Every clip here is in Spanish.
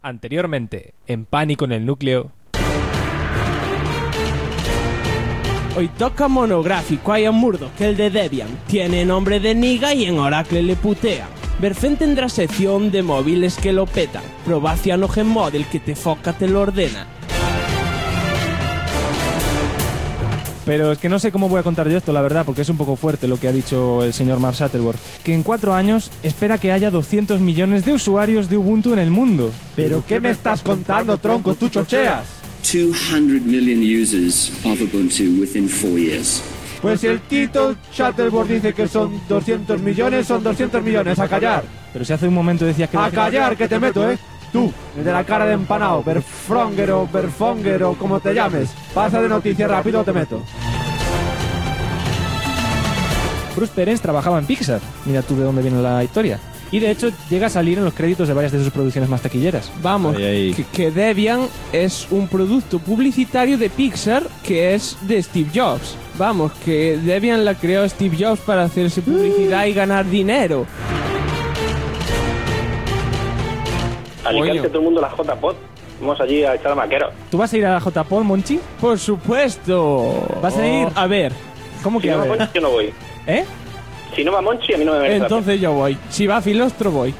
Anteriormente, en Pánico en el Núcleo. Hoy toca monográfico, hay a Murdoch, el de Debian. Tiene nombre de niga y en Oracle le putea. Verfen tendrá sección de móviles que lo petan. Proba CyanogenMod, el que te foca te lo ordena. Pero es que no sé cómo voy a contar yo esto, la verdad, porque es un poco fuerte lo que ha dicho el señor Mark Shuttleworth. Que en 4 años espera que haya 200 millones de usuarios de Ubuntu en el mundo. ¿Pero qué me estás contando, tronco? ¿Tú chocheas? 200 million users of Ubuntu within 4 years. Pues si el Tito Shuttleworth dice que son 200 millones, son 200 millones. ¡A callar! Pero si hace un momento decías que... ¡A callar, que te meto, eh! Tú, el de la cara de empanado, Berfronger o Berfonger o como te llames. Pasa de noticias rápido o te meto. Bruce Perens trabajaba en Pixar. Mira tú de dónde viene la historia. Y de hecho llega a salir en los créditos de varias de sus producciones más taquilleras. Vamos, que Debian es un producto publicitario de Pixar que es de Steve Jobs. Vamos, que Debian la creó Steve Jobs para hacerse publicidad y ganar dinero. Alicante todo el mundo la JPod. Vamos allí a echar a maqueros. ¿Tú vas a ir a la JPod, Monchi? Por supuesto. ¿Vas a ir? A ver. ¿Cómo Si que no a va ver? Monchi, yo no voy. ¿Eh? Si no va Monchi, a mí no me merece la Entonces yo voy. Si va Filostro, voy.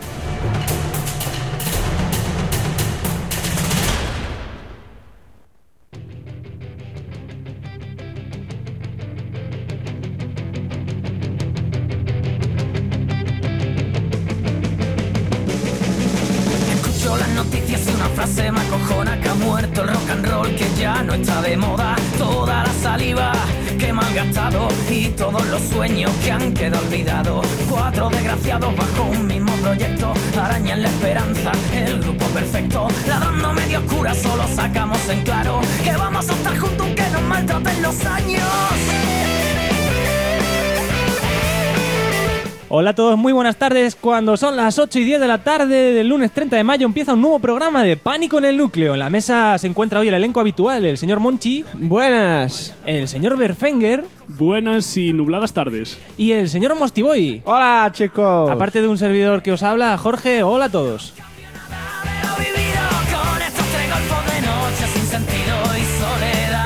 Escucho las noticias y una frase me acojona: que ha muerto el rock and roll, que ya no está de moda. Toda la saliva que he malgastado y todos los sueños que han quedado olvidados. 4 desgraciados bajo un mismo proyecto arañan la esperanza, el grupo perfecto. Ladrando medio oscura solo sacamos en claro que vamos a estar juntos aunque nos maltraten los años. Hola a todos, muy buenas tardes. Cuando son las 8:10 de la tarde del lunes 30 de mayo empieza un nuevo programa de Pánico en el Núcleo. En la mesa se encuentra hoy el elenco habitual, el señor Monchi. Buenas. El señor Berfenger. Buenas y nubladas tardes. Y el señor Mostiboy. ¡Hola, chicos! Aparte de un servidor que os habla, Jorge, hola a todos. Con estos 3 golpos de noche sin sentido y soledad.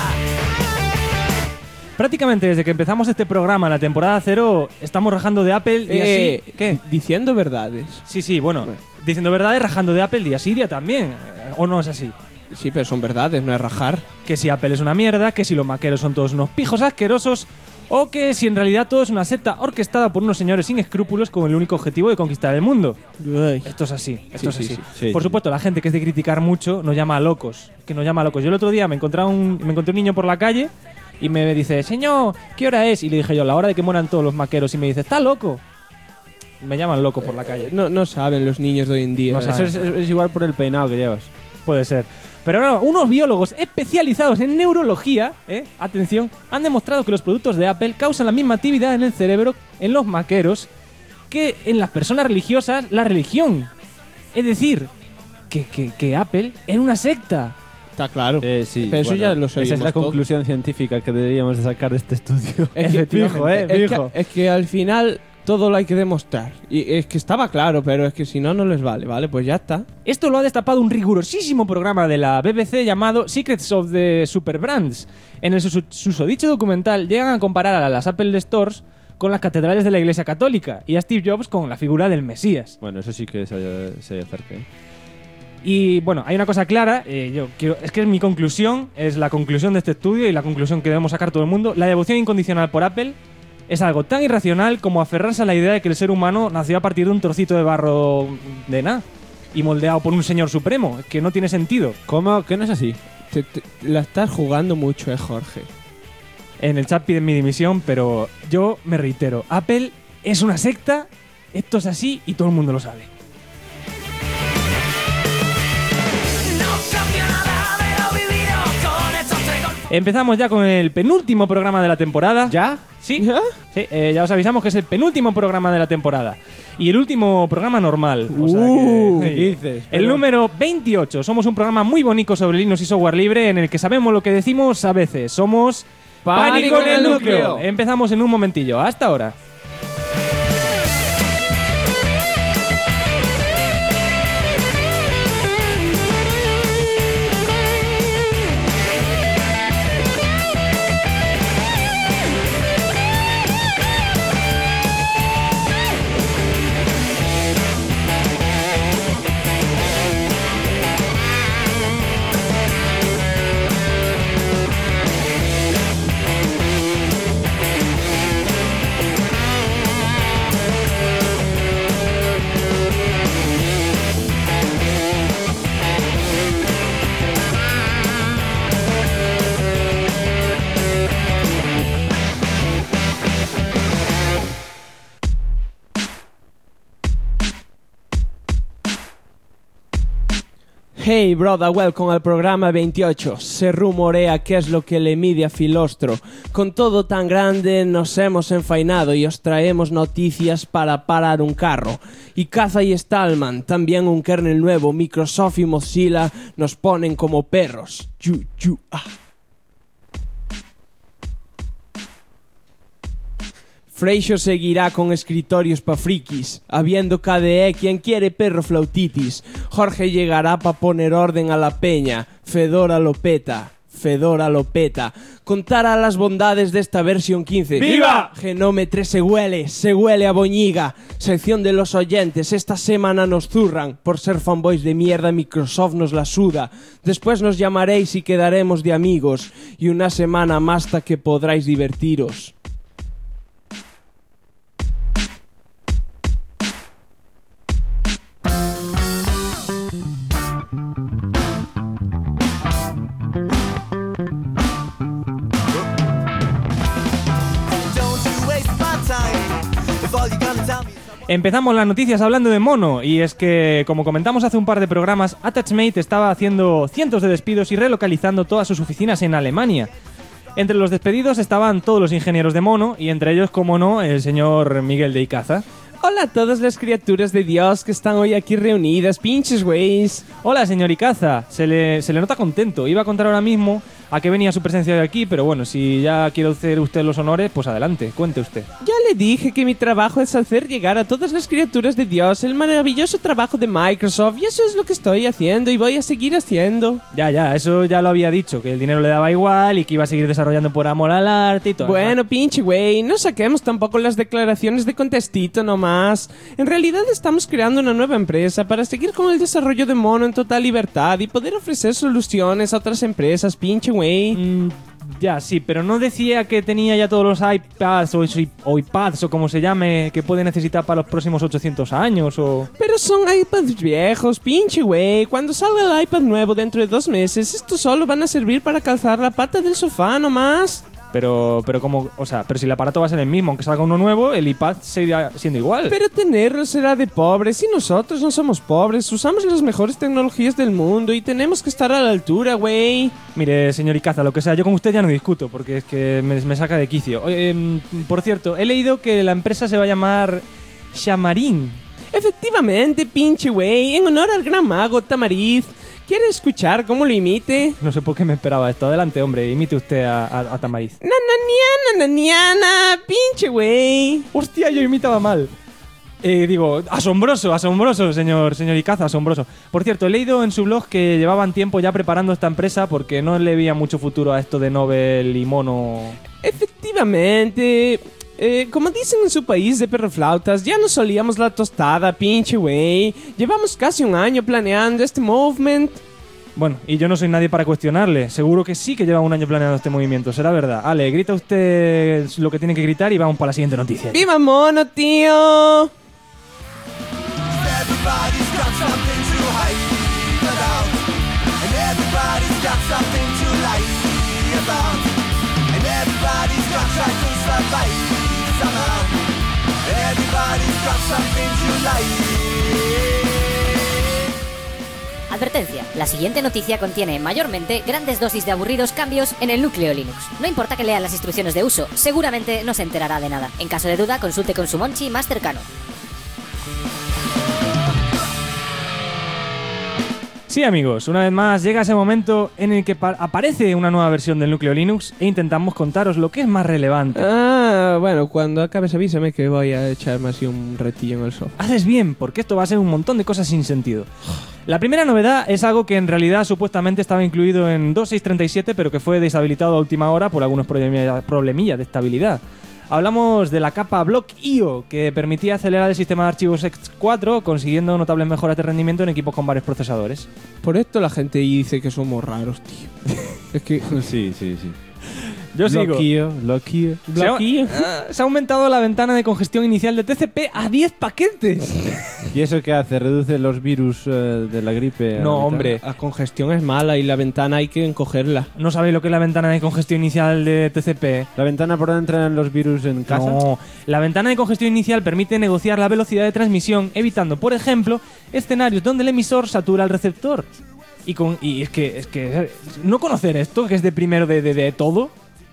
Prácticamente desde que empezamos este programa, la temporada 0, estamos rajando de Apple y así... ¿Qué? Diciendo verdades. Sí, bueno, diciendo verdades, rajando de Apple día sí, día también. ¿O no es así? Sí, pero son verdades, no es rajar. Que si Apple es una mierda, que si los maqueros son todos unos pijos asquerosos, o que si en realidad todo es una secta orquestada por unos señores sin escrúpulos con el único objetivo de conquistar el mundo. Esto es así, esto es así. Sí, Por supuesto, la gente que es de criticar mucho nos llama a locos, que nos llama a locos. Yo el otro día me encontré un niño por la calle y me dice: señor, ¿qué hora es? Y le dije yo: la hora de que mueran todos los maqueros. Y me dice: ¿está loco? Me llaman loco por la calle. No saben los niños de hoy en día. No Eso es igual por el peinado que llevas. Puede ser. Pero no, unos biólogos especializados en neurología, atención, han demostrado que los productos de Apple causan la misma actividad en el cerebro, en los maqueros, que en las personas religiosas, la religión. Es decir, que Apple es una secta. Está claro. Sí, Pero eso ya lo esa es sabemos la todos. conclusión científica que deberíamos de sacar de este estudio. Efectivamente. Fijo. Es que al final todo lo hay que demostrar. Y es que estaba claro, pero es que si no les vale. Vale, pues ya está. Esto lo ha destapado un rigurosísimo programa de la BBC llamado Secrets of the Super Brands. En el susodicho documental llegan a comparar a las Apple Stores con las catedrales de la Iglesia Católica y a Steve Jobs con la figura del Mesías. Bueno, eso sí que se acerca. Y bueno, hay una cosa clara, es que es mi conclusión, es la conclusión de este estudio y la conclusión que debemos sacar todo el mundo. La devoción incondicional por Apple es algo tan irracional como aferrarse a la idea de que el ser humano nació a partir de un trocito de barro de nada y moldeado por un señor supremo, que no tiene sentido. ¿Cómo? ¿Que no es así? La estás jugando mucho, Jorge. En el chat piden mi dimisión, pero yo me reitero, Apple es una secta, esto es así y todo el mundo lo sabe. Empezamos ya con el penúltimo programa de la temporada. ¿Ya? Sí, ¿Ya? sí, ya os avisamos que es el penúltimo programa de la temporada. Y el último programa normal. O sea ¿qué dices? El número 28. Somos un programa muy bonito sobre Linux y software libre en el que sabemos lo que decimos a veces. Somos Pánico en el Núcleo. Empezamos en un momentillo. Hasta ahora. Hey brother, welcome al programa 28. Se rumorea que es lo que le mide a Filostro. Con todo tan grande nos hemos enfainado y os traemos noticias para parar un carro. Y Caza y Stallman, también un kernel nuevo, Microsoft y Mozilla nos ponen como perros. Freixo seguirá con escritorios pa' frikis, habiendo KDE quien quiere perro flautitis. Jorge llegará pa' poner orden a la peña, Fedora lo peta. Contará las bondades de esta versión 15. ¡Viva! Genómetre se huele a boñiga. Sección de los oyentes, esta semana nos zurran. Por ser fanboys de mierda, Microsoft nos la suda. Después nos llamaréis y quedaremos de amigos. Y una semana más hasta que podráis divertiros. Empezamos las noticias hablando de mono, y es que, como comentamos hace un par de programas, Attachmate estaba haciendo cientos de despidos y relocalizando todas sus oficinas en Alemania. Entre los despedidos estaban todos los ingenieros de mono, y entre ellos, como no, el señor Miguel de Icaza. Hola a todas las criaturas de Dios que están hoy aquí reunidas, pinches güeyes. Hola, señor Icaza. Se le nota contento. Iba a contar ahora mismo a qué venía su presencia de aquí, pero bueno, si ya quiere hacer usted los honores, pues adelante, cuente usted. Ya le dije que mi trabajo es hacer llegar a todas las criaturas de Dios el maravilloso trabajo de Microsoft, y eso es lo que estoy haciendo y voy a seguir haciendo. Ya, eso ya lo había dicho, que el dinero le daba igual y que iba a seguir desarrollando por amor al arte y todo. Bueno, pinche güey, no saquemos tampoco las declaraciones de contestito nomás. En realidad estamos creando una nueva empresa para seguir con el desarrollo de mono en total libertad y poder ofrecer soluciones a otras empresas, pinche güey. Ya, sí, pero no decía que tenía ya todos los iPads o iPads o como se llame que puede necesitar para los próximos 800 años o... Pero son iPads viejos, pinche güey. Cuando salga el iPad nuevo dentro de 2 meses, estos solo van a servir para calzar la pata del sofá nomás. Pero como, o sea, pero si el aparato va a ser el mismo, aunque salga uno nuevo, el iPad seguirá siendo igual. Pero tenerlo será de pobres, y nosotros no somos pobres, usamos las mejores tecnologías del mundo y tenemos que estar a la altura, güey. Mire, señor Icaza, lo que sea, yo con usted ya no discuto, porque es que me saca de quicio. Por cierto, he leído que la empresa se va a llamar Xamarin. Efectivamente, pinche güey, en honor al gran mago Tamariz. ¿Quiere escuchar cómo lo imite? No sé por qué me esperaba esto. Adelante, hombre, imite usted a Tamariz. Nananiana, pinche güey. Hostia, yo imitaba mal. Asombroso, señor Icaza, asombroso. Por cierto, he leído en su blog que llevaban tiempo ya preparando esta empresa porque no le veía mucho futuro a esto de Nobel y mono. Efectivamente. Como dicen en su país de perroflautas, ya nos solíamos la tostada, pinche güey. Llevamos casi 1 año planeando este movement. Bueno, y yo no soy nadie para cuestionarle. Seguro que sí que lleva 1 año planeando este movimiento, será verdad. Ale, grita usted lo que tiene que gritar y vamos para la siguiente noticia. ¡Viva mono, tío! Advertencia, la siguiente noticia contiene mayormente grandes dosis de aburridos cambios en el núcleo Linux. No importa que lea las instrucciones de uso, seguramente no se enterará de nada. En caso de duda, consulte con su monchi más cercano. Sí, amigos, una vez más llega ese momento en el que aparece una nueva versión del núcleo Linux e intentamos contaros lo que es más relevante. Bueno, cuando acabes avísame que voy a echarme así un retillo en el sofá. Haces bien, porque esto va a ser un montón de cosas sin sentido. La primera novedad es algo que en realidad supuestamente estaba incluido en 2.637, pero que fue deshabilitado a última hora por algunos problemillas de estabilidad. Hablamos de la capa Block.io, que permitía acelerar el sistema de archivos X4, consiguiendo notables mejoras de rendimiento en equipos con varios procesadores. Por esto la gente dice que somos raros, tío. Es que... Sí. Yo sigo. Block.io. Se ha aumentado la ventana de congestión inicial de TCP a 10 paquetes. ¿Y eso qué hace? ¿Reduce los virus de la gripe? No, hombre. La congestión es mala y la ventana hay que encogerla. ¿No sabéis lo que es la ventana de congestión inicial de TCP? ¿La ventana por donde entran los virus en casa? No. La ventana de congestión inicial permite negociar la velocidad de transmisión, evitando, por ejemplo, escenarios donde el emisor satura al receptor. Y es que no conocer esto, que es de primero de todo.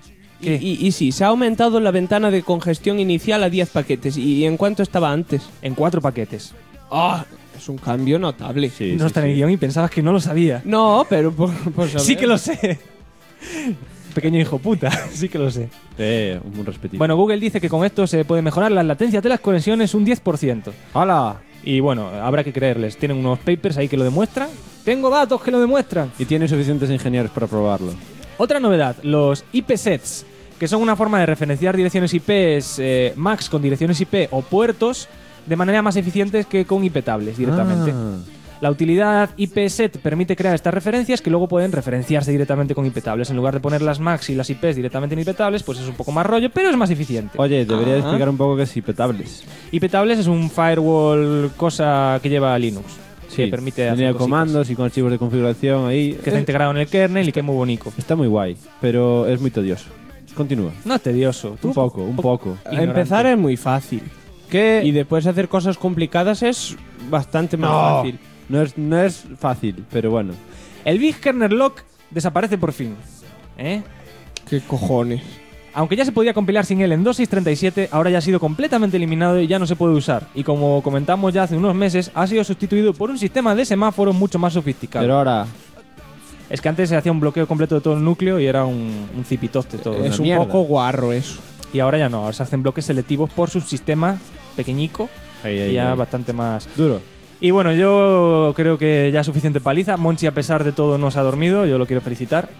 Y sí, se ha aumentado la ventana de congestión inicial a 10 paquetes. ¿Y en cuánto estaba antes? En 4 paquetes. ¡Ah! Es un cambio notable. Sí, No está en el guión y pensabas que no lo sabía. No, pero por saber. Sí que lo sé. Pequeño hijo puta, sí que lo sé. Un respetito. Bueno, Google dice que con esto se puede mejorar las latencias de las conexiones un 10%. ¡Hala! Y bueno, habrá que creerles. Tienen unos papers ahí que lo demuestran. Tengo datos que lo demuestran. Y tiene suficientes ingenieros para probarlo. Otra novedad, los IP sets, que son una forma de referenciar direcciones IPs MAX con direcciones IP o puertos de manera más eficiente que con IP tables directamente. La utilidad IP-set permite crear estas referencias que luego pueden referenciarse directamente con IP tables. En lugar de poner las MAX y las IPs directamente en IP tables, pues es un poco más rollo, pero es más eficiente. Oye, debería explicar un poco qué es IP tables. IP tables es un firewall cosa que lleva Linux. Sí, que permite hacer tenía cositas. comandos y con archivos de configuración ahí. Que está integrado en el kernel y que es muy bonito. Está muy guay, pero es muy tedioso. Continúa. No es tedioso. Un poco. Empezar es muy fácil. ¿Qué? Y después hacer cosas complicadas es bastante más fácil. No es fácil, pero bueno. El Big Kernel Lock desaparece por fin. ¿Eh? ¿Qué cojones? Aunque ya se podía compilar sin él en 2.637, ahora ya ha sido completamente eliminado y ya no se puede usar. Y como comentamos ya hace unos meses, ha sido sustituido por un sistema de semáforos mucho más sofisticado. Pero ahora... Es que antes se hacía un bloqueo completo de todo el núcleo y era un cipitoste todo. Es un mierda. poco guarro eso. Y ahora ya no, ahora se hacen bloques selectivos por subsistema pequeñico y ya bastante más duro. Y bueno, yo creo que ya es suficiente paliza. Monchi, a pesar de todo, no se ha dormido. Yo lo quiero felicitar.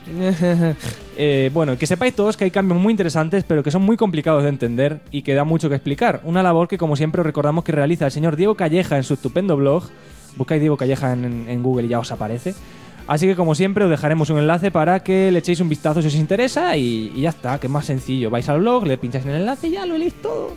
Bueno, que sepáis todos que hay cambios muy interesantes, pero que son muy complicados de entender y que da mucho que explicar. Una labor que, como siempre, os recordamos que realiza el señor Diego Calleja en su estupendo blog. Buscáis Diego Calleja en Google y ya os aparece. Así que, como siempre, os dejaremos un enlace para que le echéis un vistazo si os interesa y ya está, que es más sencillo. Vais al blog, le pincháis en el enlace y ya lo leéis todo.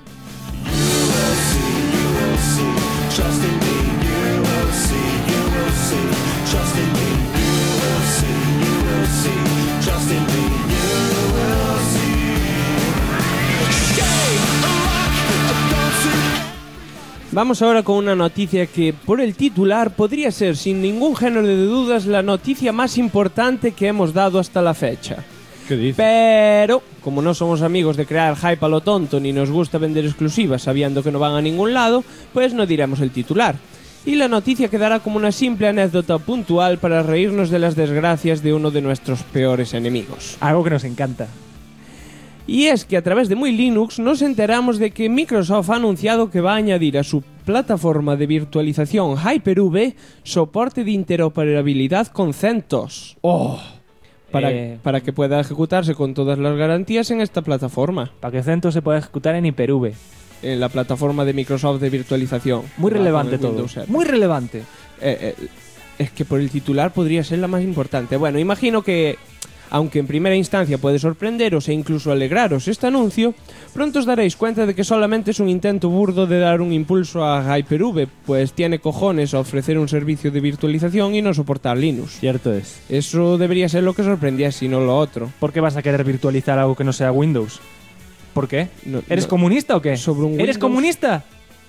Vamos ahora con una noticia que, por el titular, podría ser, sin ningún género de dudas, la noticia más importante que hemos dado hasta la fecha. ¿Qué dices? Pero, como no somos amigos de crear hype a lo tonto ni nos gusta vender exclusivas sabiendo que no van a ningún lado, pues no diremos el titular. Y la noticia quedará como una simple anécdota puntual para reírnos de las desgracias de uno de nuestros peores enemigos. Algo que nos encanta. Y es que a través de Muy Linux nos enteramos de que Microsoft ha anunciado que va a añadir a su plataforma de virtualización Hyper-V soporte de interoperabilidad con CentOS. Para que pueda ejecutarse con todas las garantías en esta plataforma. Para que CentOS se pueda ejecutar en Hyper-V. En la plataforma de Microsoft de virtualización. Muy relevante todo. Muy relevante. Es que por el titular podría ser la más importante. Bueno, imagino que, aunque en primera instancia puede sorprenderos e incluso alegraros este anuncio, pronto os daréis cuenta de que solamente es un intento burdo de dar un impulso a Hyper-V, pues tiene cojones a ofrecer un servicio de virtualización y no soportar Linux. Cierto es. Eso debería ser lo que sorprendiese y no lo otro. ¿Por qué vas a querer virtualizar algo que no sea Windows? ¿Por qué? ¿Eres comunista o qué? Sobre un ¿Eres Windows. comunista?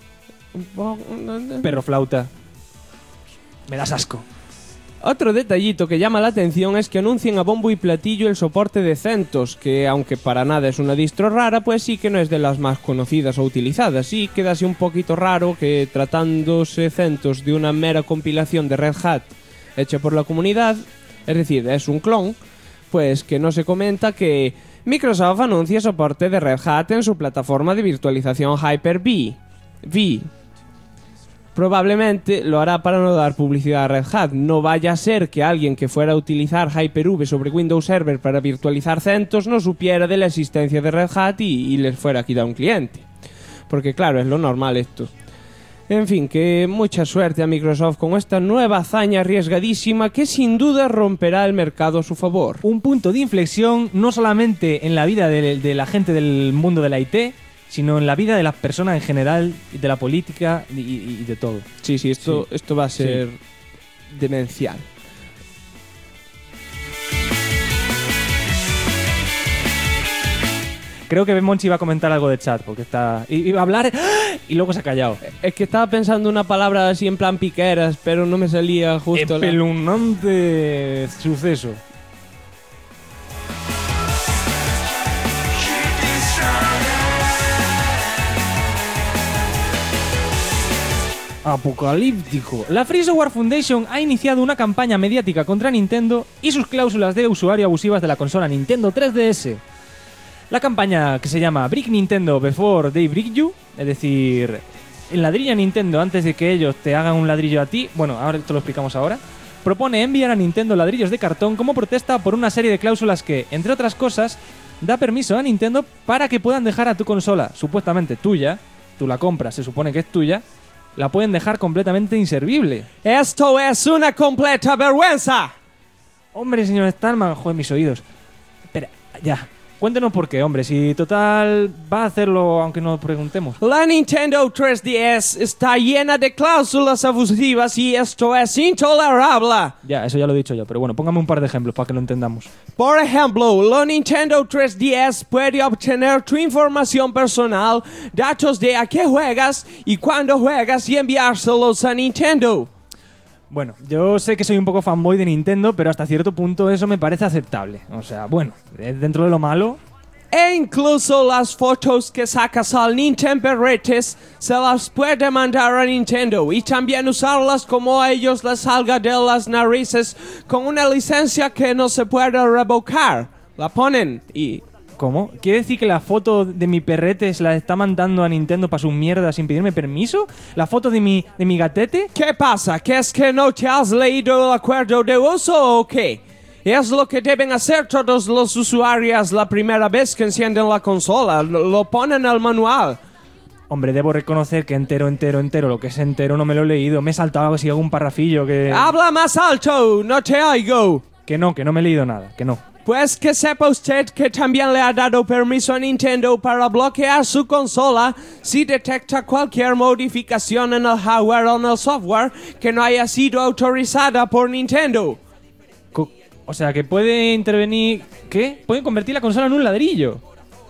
Perro flauta. Me das asco. Otro detallito que llama la atención es que anuncien a bombo y platillo el soporte de CentOS, que aunque para nada es una distro rara, pues sí que no es de las más conocidas o utilizadas, y quedase un poquito raro que, tratándose CentOS de una mera compilación de Red Hat hecha por la comunidad, es decir, es un clon, pues que no se comenta que Microsoft anuncia soporte de Red Hat en su plataforma de virtualización Hyper-V. Probablemente lo hará para no dar publicidad a Red Hat. No vaya a ser que alguien que fuera a utilizar Hyper-V sobre Windows Server para virtualizar CentOS no supiera de la existencia de Red Hat y les fuera a quitar un cliente. Porque claro, es lo normal esto. En fin, que mucha suerte a Microsoft con esta nueva hazaña arriesgadísima que sin duda romperá el mercado a su favor. Un punto de inflexión no solamente en la vida de la gente del mundo de la IT, sino en la vida de las personas en general, de la política y de todo. Sí, esto va a ser demencial. Creo que Monchi iba a comentar algo de chat, porque está... Iba a hablar y luego se ha callado. Es que estaba pensando una palabra así en plan piqueras, pero no me salía justo. Espeluznante suceso. Apocalíptico. La Free Software Foundation ha iniciado una campaña mediática contra Nintendo y sus cláusulas de usuario abusivas de la consola Nintendo 3DS. La campaña, que se llama Brick Nintendo Before They Brick You, es decir, el ladrillo a Nintendo antes de que ellos te hagan un ladrillo a ti, bueno, ahora esto lo explicamos ahora, propone enviar a Nintendo ladrillos de cartón como protesta por una serie de cláusulas que, entre otras cosas, da permiso a Nintendo para que puedan dejar a tu consola, supuestamente tuya, tú la compras, se supone que es tuya, la pueden dejar completamente inservible. ¡Esto es una completa vergüenza! Hombre, señor Stallman, joder, mis oídos. Espera, ya. Cuéntenos por qué, hombre, si total va a hacerlo aunque no preguntemos. La Nintendo 3DS está llena de cláusulas abusivas y esto es intolerable. Ya, eso ya lo he dicho yo, pero bueno, póngame un par de ejemplos para que lo entendamos. Por ejemplo, la Nintendo 3DS puede obtener tu información personal, datos de a qué juegas y cuándo juegas y enviárselos a Nintendo. Bueno, yo sé que soy un poco fanboy de Nintendo, pero hasta cierto punto eso me parece aceptable. O sea, bueno, dentro de lo malo... E incluso las fotos que sacas al Nintendo Retes se las puede mandar a Nintendo y también usarlas como a ellos les salga de las narices con una licencia que no se puede revocar. La ponen y... ¿Cómo? ¿Quiere decir que la foto de mi perrete se la está mandando a Nintendo para sus mierdas sin pedirme permiso? ¿La foto de mi gatete? ¿Qué pasa? ¿Que es que no te has leído el acuerdo de uso o qué? Es lo que deben hacer todos los usuarios la primera vez que encienden la consola. Lo ponen en el manual. Hombre, debo reconocer que entero, lo que es entero no me lo he leído. Me he saltado así algún parrafillo que... ¡Habla más alto! ¡No te oigo! Que no me he leído nada, que no. Pues que sepa usted que también le ha dado permiso a Nintendo para bloquear su consola si detecta cualquier modificación en el hardware o en el software que no haya sido autorizada por Nintendo. O sea, que puede intervenir... ¿Qué? Pueden convertir la consola en un ladrillo.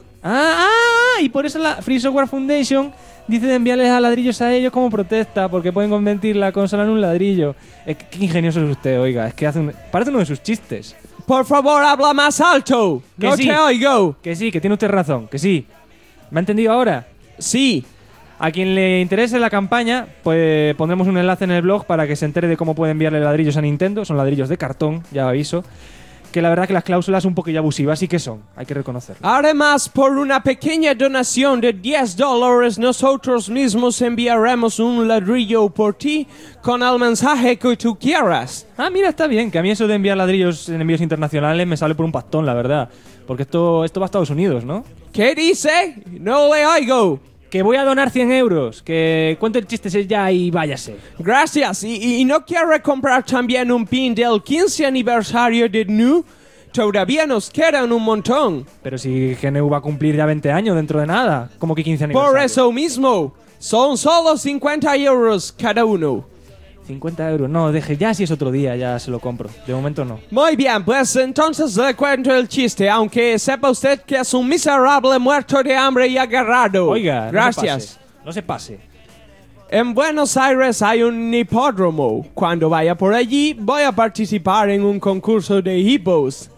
Y por eso la Free Software Foundation dice de enviarles a ladrillos a ellos como protesta, porque pueden convertir la consola en un ladrillo. Qué ingenioso es usted, oiga. Es que parece uno de sus chistes. Por favor, habla más alto. No te oigo. Que sí, que tiene usted razón, que sí. ¿Me ha entendido ahora? Sí. A quien le interese la campaña, pues pondremos un enlace en el blog para que se entere de cómo puede enviarle ladrillos a Nintendo. Son ladrillos de cartón, ya aviso. Que la verdad que las cláusulas un poquillo abusivas sí que son, hay que reconocerlo. Además, por una pequeña donación de $10, nosotros mismos enviaremos un ladrillo por ti con el mensaje que tú quieras. Mira, está bien, que a mí eso de enviar ladrillos en envíos internacionales me sale por un pastón, la verdad. Porque esto va a Estados Unidos, ¿no? ¿Qué dice? No le oigo. Que voy a donar 100 euros, que cuente el chiste ya y váyase. Gracias, y no quiere comprar también un pin del 15 aniversario de GNU. Todavía nos quedan un montón. Pero si GNU va a cumplir ya 20 años dentro de nada, ¿cómo que 15 aniversario? Por eso mismo, son solo 50 euros cada uno. 50 euros, no, deje, ya si es otro día, ya se lo compro. De momento no. Muy bien, pues entonces le cuento el chiste, aunque sepa usted que es un miserable muerto de hambre y agarrado. Oiga, gracias. No se pase. En Buenos Aires hay un hipódromo. Cuando vaya por allí, voy a participar en un concurso de hippos.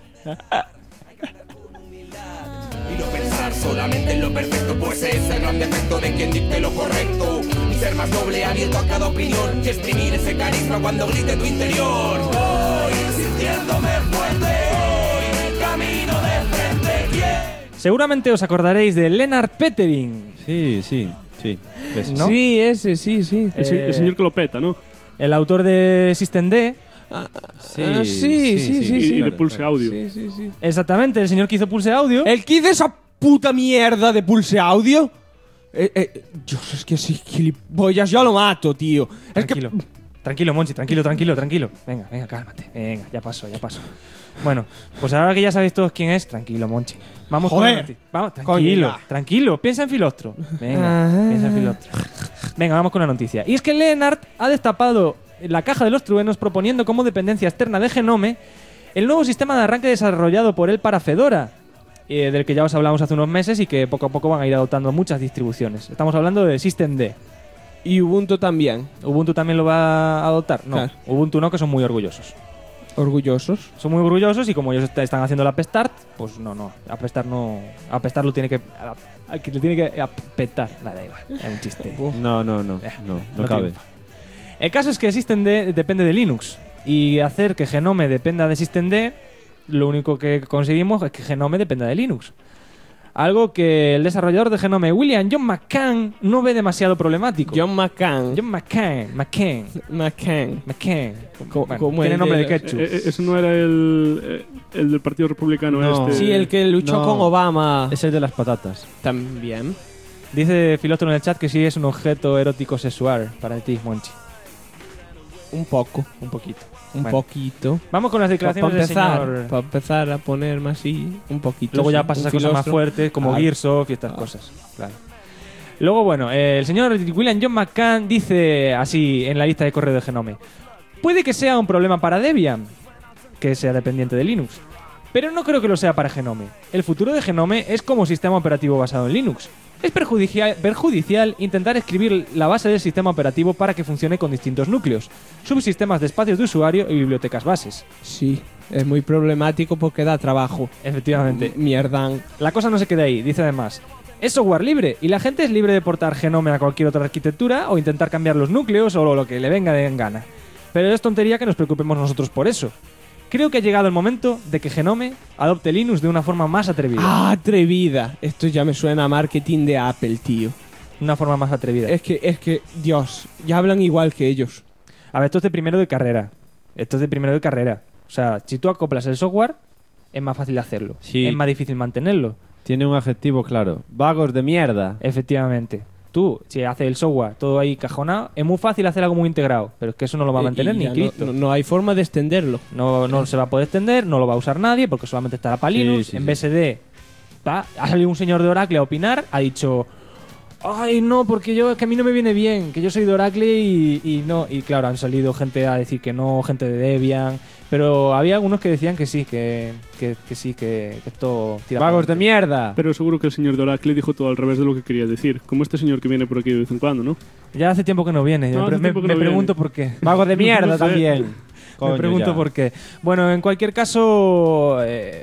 Y no pensar solamente en lo perfecto, pues es el gran defecto de quien dicte lo correcto. Y ser más noble, abierto a cada opinión, y exprimir ese carisma cuando grite tu interior. Voy sintiéndome fuerte, hoy camino de frente. Seguramente os acordaréis de Lennart Petering. Sí. ¿No? Sí, ese, sí. El señor que lo peta, ¿no? El autor de System D. Sí. Y de Pulse Audio. Sí. Exactamente, el señor que hizo Pulse Audio. ¿El que hizo esa puta mierda de Pulse Audio? Dios, es que si gilipollas yo lo mato, tío. Tranquilo. Tranquilo, Monchi, tranquilo. Venga, cálmate. Venga, ya pasó. Bueno, pues ahora que ya sabéis todos quién es, tranquilo, Monchi. Vamos con la noticia. Vamos, tranquilo. Piensa en Filostro. Piensa en Filostro. Venga, vamos con la noticia. Y es que Lennart ha destapado la caja de los truenos proponiendo como dependencia externa de Genome el nuevo sistema de arranque desarrollado por él para Fedora. del que ya os hablamos hace unos meses y que poco a poco van a ir adoptando muchas distribuciones. Estamos hablando de Systemd. Y Ubuntu también. ¿Ubuntu también lo va a adoptar? No, claro. Ubuntu no, que son muy orgullosos. ¿Orgullosos? Son muy orgullosos y como ellos están haciendo la App-Start, pues no. App-Start lo tiene que... le tiene que apetar. Nada, igual. Es un chiste. No cabe. El caso es que Systemd depende de Linux. Y hacer que Genome dependa de Systemd, lo único que conseguimos es que Genome dependa de Linux. Algo que el desarrollador de Genome, John McCann, no ve demasiado problemático. John McCann. Bueno, tiene nombre de ketchup. Ese no era el del Partido Republicano Sí, el que luchó con Obama. Es el de las patatas. También. Dice Filóstono en el chat que sí es un objeto erótico sexual para ti, Monchi. Un poquito. Vamos con las declaraciones del señor. Para empezar a ponerme así, un poquito. Luego ya pasas a cosas más fuertes, como Gearsoft y estas cosas. Claro. Luego, bueno, el señor John McCann dice así en la lista de correo de Genome: puede que sea un problema para Debian, que sea dependiente de Linux, pero no creo que lo sea para Genome. El futuro de Genome es como sistema operativo basado en Linux. Es perjudicial intentar escribir la base del sistema operativo para que funcione con distintos núcleos, subsistemas de espacios de usuario y bibliotecas bases. Sí, es muy problemático porque da trabajo. Efectivamente. Mierdan. La cosa no se queda ahí, dice además: es software libre y la gente es libre de portar Genome a cualquier otra arquitectura o intentar cambiar los núcleos o lo que le venga de gana. Pero es tontería que nos preocupemos nosotros por eso. Creo que ha llegado el momento de que Genome adopte Linux de una forma más atrevida. ¡Ah, atrevida! Esto ya me suena a marketing de Apple, tío. Una forma más atrevida. Es que, Dios, ya hablan igual que ellos. A ver, esto es de primero de carrera. O sea, si tú acoplas el software, es más fácil hacerlo. Sí. Es más difícil mantenerlo. Tiene un adjetivo claro. Vagos de mierda. Efectivamente. Tú, si haces el software todo ahí cajonado, es muy fácil hacer algo muy integrado, pero es que eso no lo va a mantener ni Cristo. No hay forma de extenderlo. No se va a poder extender, no lo va a usar nadie, porque solamente estará para Linux. En BSD ha salido un señor de Oracle a opinar, ha dicho: ay, no, porque es que a mí no me viene bien, que yo soy de Oracle y no. Y claro, han salido gente a decir que no, gente de Debian. Pero había algunos que decían que sí, que esto tira. ¡Vagos de mierda! Pero seguro que el señor de Oracle dijo todo al revés de lo que quería decir. Como este señor que viene por aquí de vez en cuando, ¿no? Ya hace tiempo que no viene. Me pregunto por qué. ¡Vagos de mierda también! Me pregunto por qué. Bueno, en cualquier caso...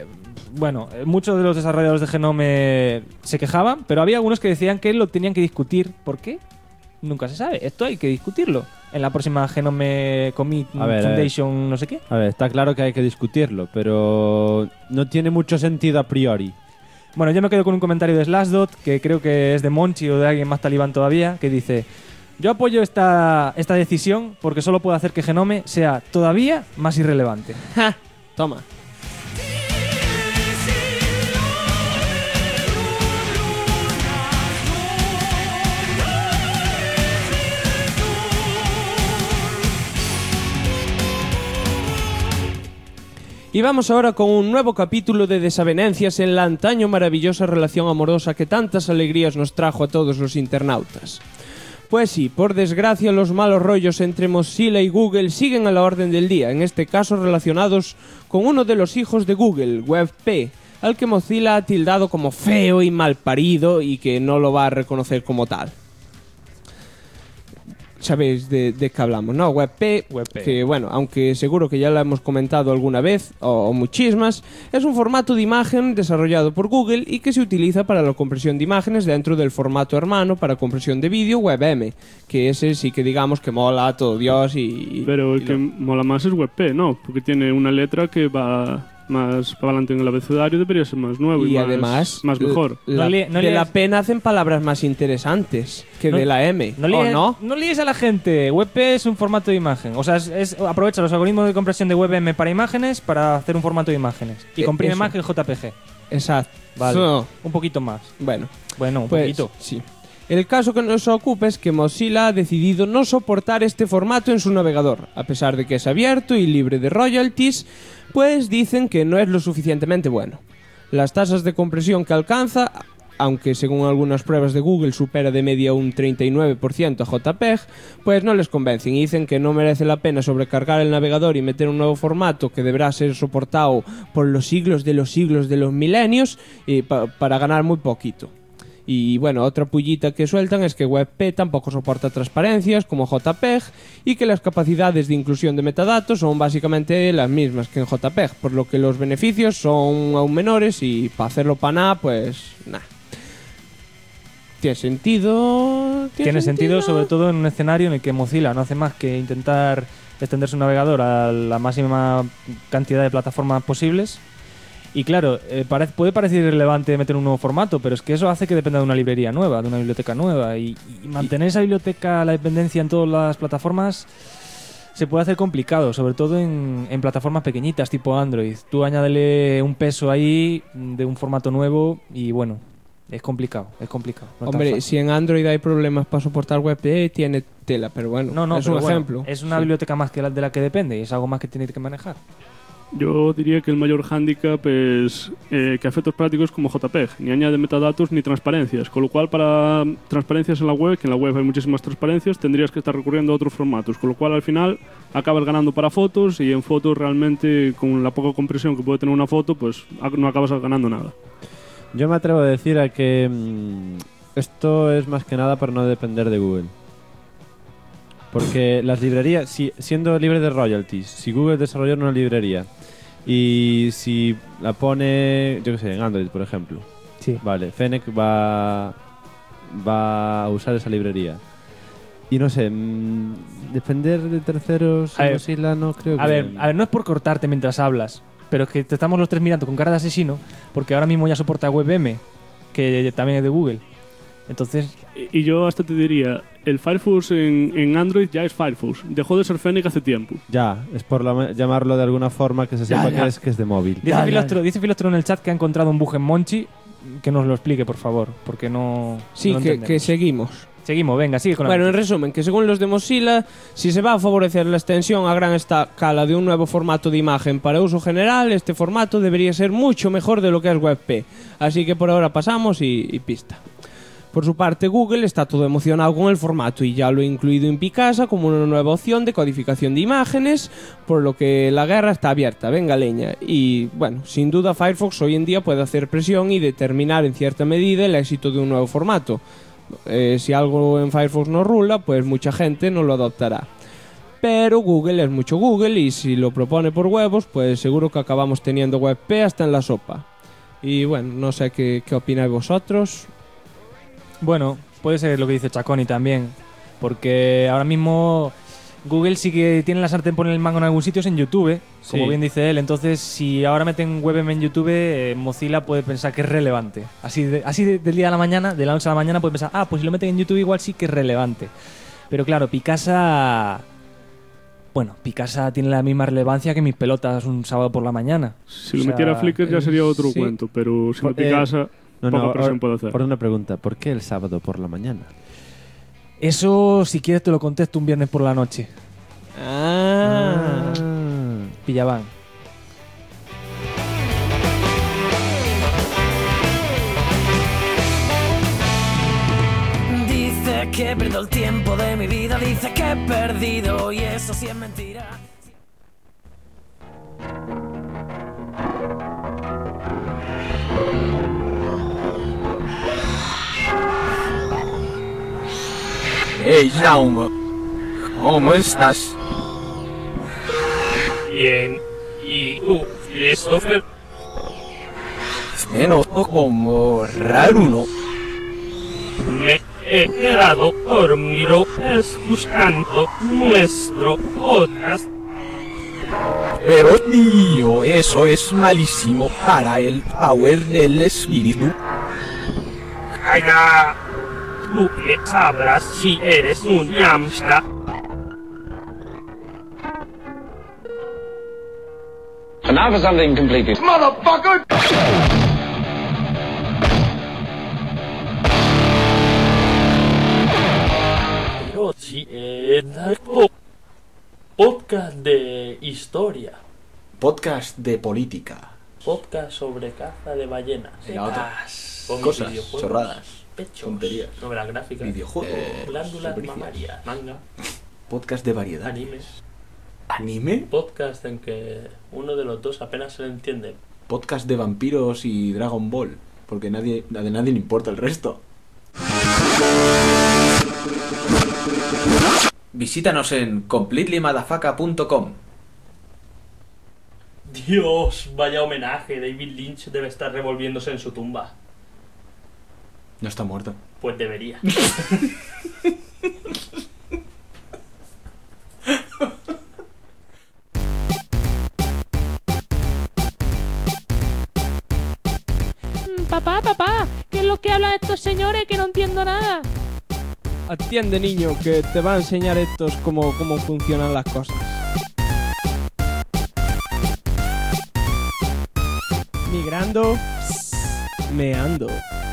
muchos de los desarrolladores de Genome se quejaban, pero había algunos que decían que lo tenían que discutir. ¿Por qué? Nunca se sabe. Esto hay que discutirlo. En la próxima Genome Commit Foundation, no sé qué. A ver, está claro que hay que discutirlo, pero no tiene mucho sentido a priori. Bueno, yo me quedo con un comentario de Slashdot, que creo que es de Monchi o de alguien más talibán todavía, que dice: yo apoyo esta decisión porque solo puede hacer que Genome sea todavía más irrelevante. ¡Ja! Toma. Y vamos ahora con un nuevo capítulo de desavenencias en la antaño maravillosa relación amorosa que tantas alegrías nos trajo a todos los internautas. Pues sí, por desgracia los malos rollos entre Mozilla y Google siguen a la orden del día, en este caso relacionados con uno de los hijos de Google, WebP, al que Mozilla ha tildado como feo y malparido y que no lo va a reconocer como tal. Sabéis de qué hablamos, ¿no? WebP, que bueno, aunque seguro que ya lo hemos comentado alguna vez, o muchísimas, es un formato de imagen desarrollado por Google y que se utiliza para la compresión de imágenes dentro del formato hermano para compresión de vídeo WebM, que ese sí que digamos que mola a todo Dios Pero el que mola más es WebP, ¿no? Porque tiene una letra que va más para adelante en el abecedario, debería ser más nuevo y además más mejor. De la P hacen palabras más interesantes que de la M. No líes a la gente. WebP es un formato de imagen. O sea, aprovecha los algoritmos de compresión de WebM para imágenes para hacer un formato de imágenes. Y comprime más que el JPG. Exacto. Vale. Un poquito más. Bueno, un pues, poquito. Sí. El caso que nos ocupa es que Mozilla ha decidido no soportar este formato en su navegador, a pesar de que es abierto y libre de royalties, pues dicen que no es lo suficientemente bueno. Las tasas de compresión que alcanza aunque según algunas pruebas de Google supera de media un 39% a JPEG, pues no les convencen y dicen que no merece la pena sobrecargar el navegador y meter un nuevo formato que deberá ser soportado por los siglos de los milenios para ganar muy poquito. Y bueno, otra pullita que sueltan es que WebP tampoco soporta transparencias como JPEG y que las capacidades de inclusión de metadatos son básicamente las mismas que en JPEG, por lo que los beneficios son aún menores y para hacerlo para nada, pues nada. ¿Tiene sentido? Tiene sentido, sobre todo en un escenario en el que Mozilla no hace más que intentar extender su navegador a la máxima cantidad de plataformas posibles. Y claro, puede parecer irrelevante meter un nuevo formato, pero es que eso hace que dependa de una librería nueva, de una biblioteca nueva. Y mantener esa biblioteca, la dependencia en todas las plataformas, se puede hacer complicado, sobre todo en plataformas pequeñitas tipo Android. Tú añádele un peso ahí de un formato nuevo y bueno, es complicado. No. Hombre, si en Android hay problemas para soportar WebP, tiene tela, pero bueno, no, es un ejemplo. Es una biblioteca más que de la que depende y es algo más que tiene que manejar. Yo diría que el mayor hándicap es que a efectos prácticos como JPEG ni añade metadatos ni transparencias, con lo cual para transparencias en la web, que en la web hay muchísimas transparencias, tendrías que estar recurriendo a otros formatos, con lo cual al final acabas ganando para fotos y en fotos realmente con la poca compresión que puede tener una foto, pues no acabas ganando nada. Yo me atrevo a decir a que esto es más que nada para no depender de Google. Porque las librerías, siendo libre de royalties, si Google desarrolla una librería y si la pone, yo qué sé, en Android, por ejemplo, sí, vale, Fennec va a usar esa librería. Y no sé, depender de terceros en Mozilla no creo que... A ver, no es por cortarte mientras hablas, pero es que te estamos los tres mirando con cara de asesino, porque ahora mismo ya soporta WebM, que también es de Google. Entonces... Y yo hasta te diría, el Firefox en Android ya es Firefox. Dejó de ser Fennec hace tiempo. Ya, es por llamarlo de alguna forma que se sepa que es de móvil. Dice Filostro en el chat que ha encontrado un bug en Monchi, que nos lo explique, por favor, porque no... Sí, no que seguimos. Seguimos, venga, sigue con la Bueno, en resumen, que según los de Mozilla, si se va a favorecer la extensión a gran escala de un nuevo formato de imagen para uso general, este formato debería ser mucho mejor de lo que es WebP. Así que por ahora pasamos y pista. Por su parte, Google está todo emocionado con el formato y ya lo ha incluido en Picasa como una nueva opción de codificación de imágenes, por lo que la guerra está abierta, venga leña. Y bueno, sin duda Firefox hoy en día puede hacer presión y determinar en cierta medida el éxito de un nuevo formato. Si algo en Firefox no rula, pues mucha gente no lo adoptará. Pero Google es mucho Google y si lo propone por huevos, pues seguro que acabamos teniendo WebP hasta en la sopa. Y bueno, no sé qué opináis vosotros. Bueno, puede ser lo que dice Chaconi también, porque ahora mismo Google sí que tiene la sartén por el mango en algún sitio en YouTube, como bien dice él. Entonces, si ahora meten WebM en YouTube, Mozilla puede pensar que es relevante. Así del día a la mañana, de la noche a la mañana, puede pensar, pues si lo meten en YouTube igual sí que es relevante. Pero claro, Picasa tiene la misma relevancia que mis pelotas un sábado por la mañana. Si lo metiera Flickr ya sería otro cuento, pero si Picasa... poca presión puede hacer. Por una pregunta, ¿por qué el sábado por la mañana? Eso, si quieres, te lo contesto un viernes por la noche. Pillabán. Dice que pierdo el tiempo de mi vida, dice que he perdido y eso sí es mentira. Hey Jaume, ¿cómo estás? Bien, ¿y tú, Christopher? Te noto como raro, ¿no? Me he quedado dormido escuchando nuestro podcast. Pero tío, eso es malísimo para el power del espíritu. Calla. Tú que sabrás si eres un yamsta. And now for something completely... Motherfucker! Rochi podcast de historia. Podcast de política. Podcast sobre caza de ballenas. La otra. Cosas, videojuegos, chorradas, pechos, tonterías, novelas gráficas, videojuegos, glándulas superficies, mamarias, manga, podcast de variedad. animes. ¿Anime? Podcast en que uno de los dos apenas se le entiende. Podcast de vampiros y Dragon Ball, porque a nadie le importa el resto. Visítanos en completelymadafaka.com. Dios, vaya homenaje. David Lynch debe estar revolviéndose en su tumba. No está muerto. Pues debería. Papá, ¿qué es lo que hablan estos señores que no entiendo nada? Atiende, niño, que te va a enseñar estos cómo funcionan las cosas. Migrando, meando.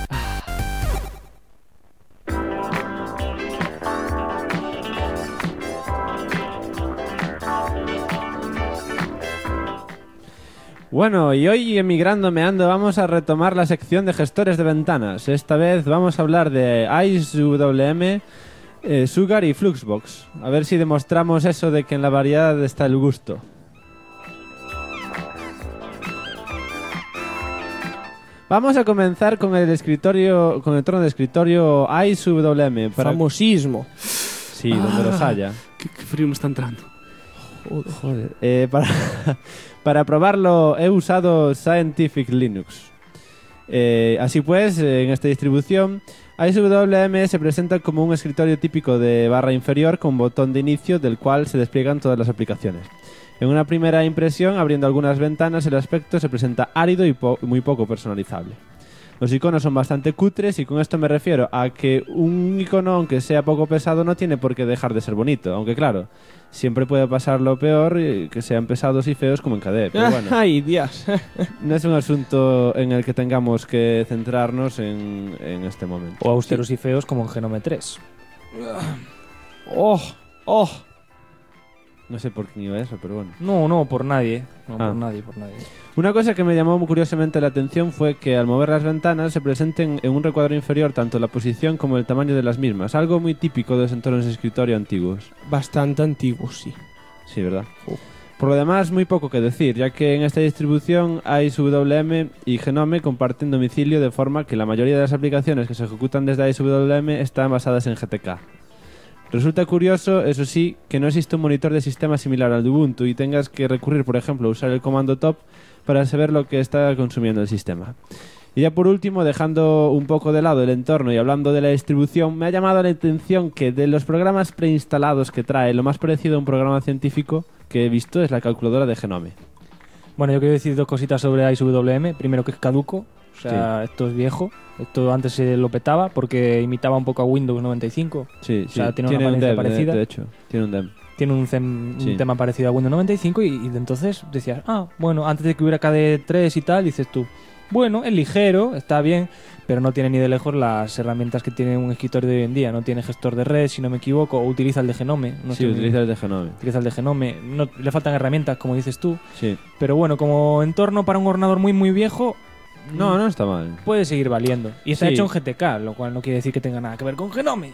Bueno, y hoy en Migrando Meando vamos a retomar la sección de gestores de ventanas. Esta vez vamos a hablar de IceWM, Sugar y Fluxbox. A ver si demostramos eso de que en la variedad está el gusto. Vamos a comenzar con el trono de escritorio IceWM. Famosismo. Sí, donde los haya. Qué frío me está entrando. Joder. Para probarlo he usado Scientific Linux. Así pues, en esta distribución, IceWM se presenta como un escritorio típico de barra inferior con botón de inicio del cual se despliegan todas las aplicaciones. En una primera impresión, abriendo algunas ventanas, el aspecto se presenta árido y muy poco personalizable. Los iconos son bastante cutres y con esto me refiero a que un icono, aunque sea poco pesado, no tiene por qué dejar de ser bonito. Aunque claro, siempre puede pasar lo peor, que sean pesados y feos como en KDE. Pero bueno, ¡ay, Dios! no es un asunto en el que tengamos que centrarnos en este momento. O austeros y feos como en Genome 3. ¡Oh! No sé por quién iba eso, pero bueno. No, por nadie. Por nadie. Una cosa que me llamó muy curiosamente la atención fue que al mover las ventanas se presenten en un recuadro inferior tanto la posición como el tamaño de las mismas, algo muy típico de los entornos de escritorio antiguos. Bastante antiguos, sí. Sí, ¿verdad? Por lo demás, muy poco que decir, ya que en esta distribución IceWM y Genome comparten domicilio de forma que la mayoría de las aplicaciones que se ejecutan desde IceWM están basadas en GTK. Resulta curioso, eso sí, que no existe un monitor de sistema similar al de Ubuntu y tengas que recurrir, por ejemplo, a usar el comando top para saber lo que está consumiendo el sistema. Y ya por último, dejando un poco de lado el entorno y hablando de la distribución, me ha llamado la atención que de los programas preinstalados que trae, lo más parecido a un programa científico que he visto es la calculadora de Genome. Bueno, yo quiero decir dos cositas sobre IceWM. Primero, que es caduco. O sea, sí. Esto es viejo. Esto antes se lo petaba porque imitaba un poco a Windows 95. Sí, o sea, tiene una apariencia parecida. De hecho, tiene un DEM. Tiene un tema parecido a Windows 95 y de entonces decías, bueno, antes de que hubiera KDE 3 y tal, dices tú, bueno, es ligero, está bien, pero no tiene ni de lejos las herramientas que tiene un escritorio de hoy en día. No tiene gestor de red, si no me equivoco, o utiliza el de Genome. No sí, utiliza el de Genome. Utiliza el de Genome. No, le faltan herramientas, como dices tú. Sí. Pero bueno, como entorno para un ordenador muy, muy viejo... No está mal. Puede seguir valiendo. Y está hecho en GTK, lo cual no quiere decir que tenga nada que ver con Genome.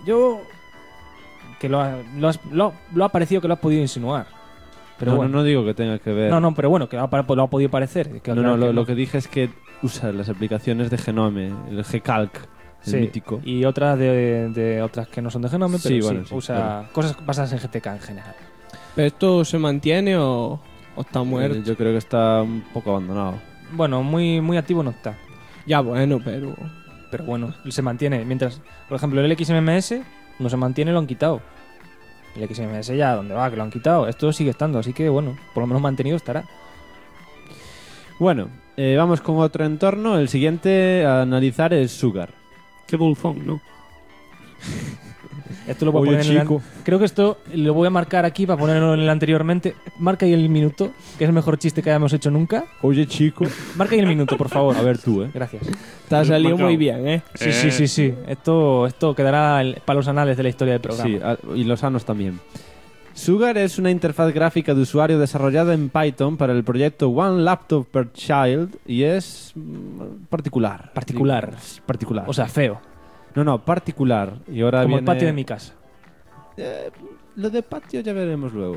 Que lo ha parecido que lo has podido insinuar. Pero bueno. No digo que tenga que ver. No, pero bueno, que lo ha podido parecer. Que lo que dije es que usa las aplicaciones de Genome, el Gcalc, el mítico. Y otras de otras que no son de Genome, pero sí, usa cosas basadas en GTK en general. ¿Pero esto se mantiene o está muerto? Yo creo que está un poco abandonado. Bueno, muy, muy activo no está. Ya, bueno, pero bueno, se mantiene. Mientras, por ejemplo, el XMMS no se mantiene, lo han quitado. El XMMS ya, ¿dónde va? Que lo han quitado. Esto sigue estando, así que bueno, por lo menos mantenido estará. Bueno, vamos con otro entorno. El siguiente a analizar es Sugar. Qué dulzón, ¿no? Esto lo voy a poner creo que esto lo voy a marcar aquí para ponerlo en el anteriormente. Marca ahí el minuto, que es el mejor chiste que hayamos hecho nunca. Oye, chico. Marca ahí el minuto, por favor. A ver tú, Gracias. Te ha salido muy bien, ¿eh? Sí. Esto quedará para los anales de la historia del programa. Sí, y los sanos también. Sugar es una interfaz gráfica de usuario desarrollada en Python para el proyecto One Laptop per Child y es particular. Particular. O sea, feo. No, particular. Y ahora como viene... el patio de mi casa. Lo de patio ya veremos luego.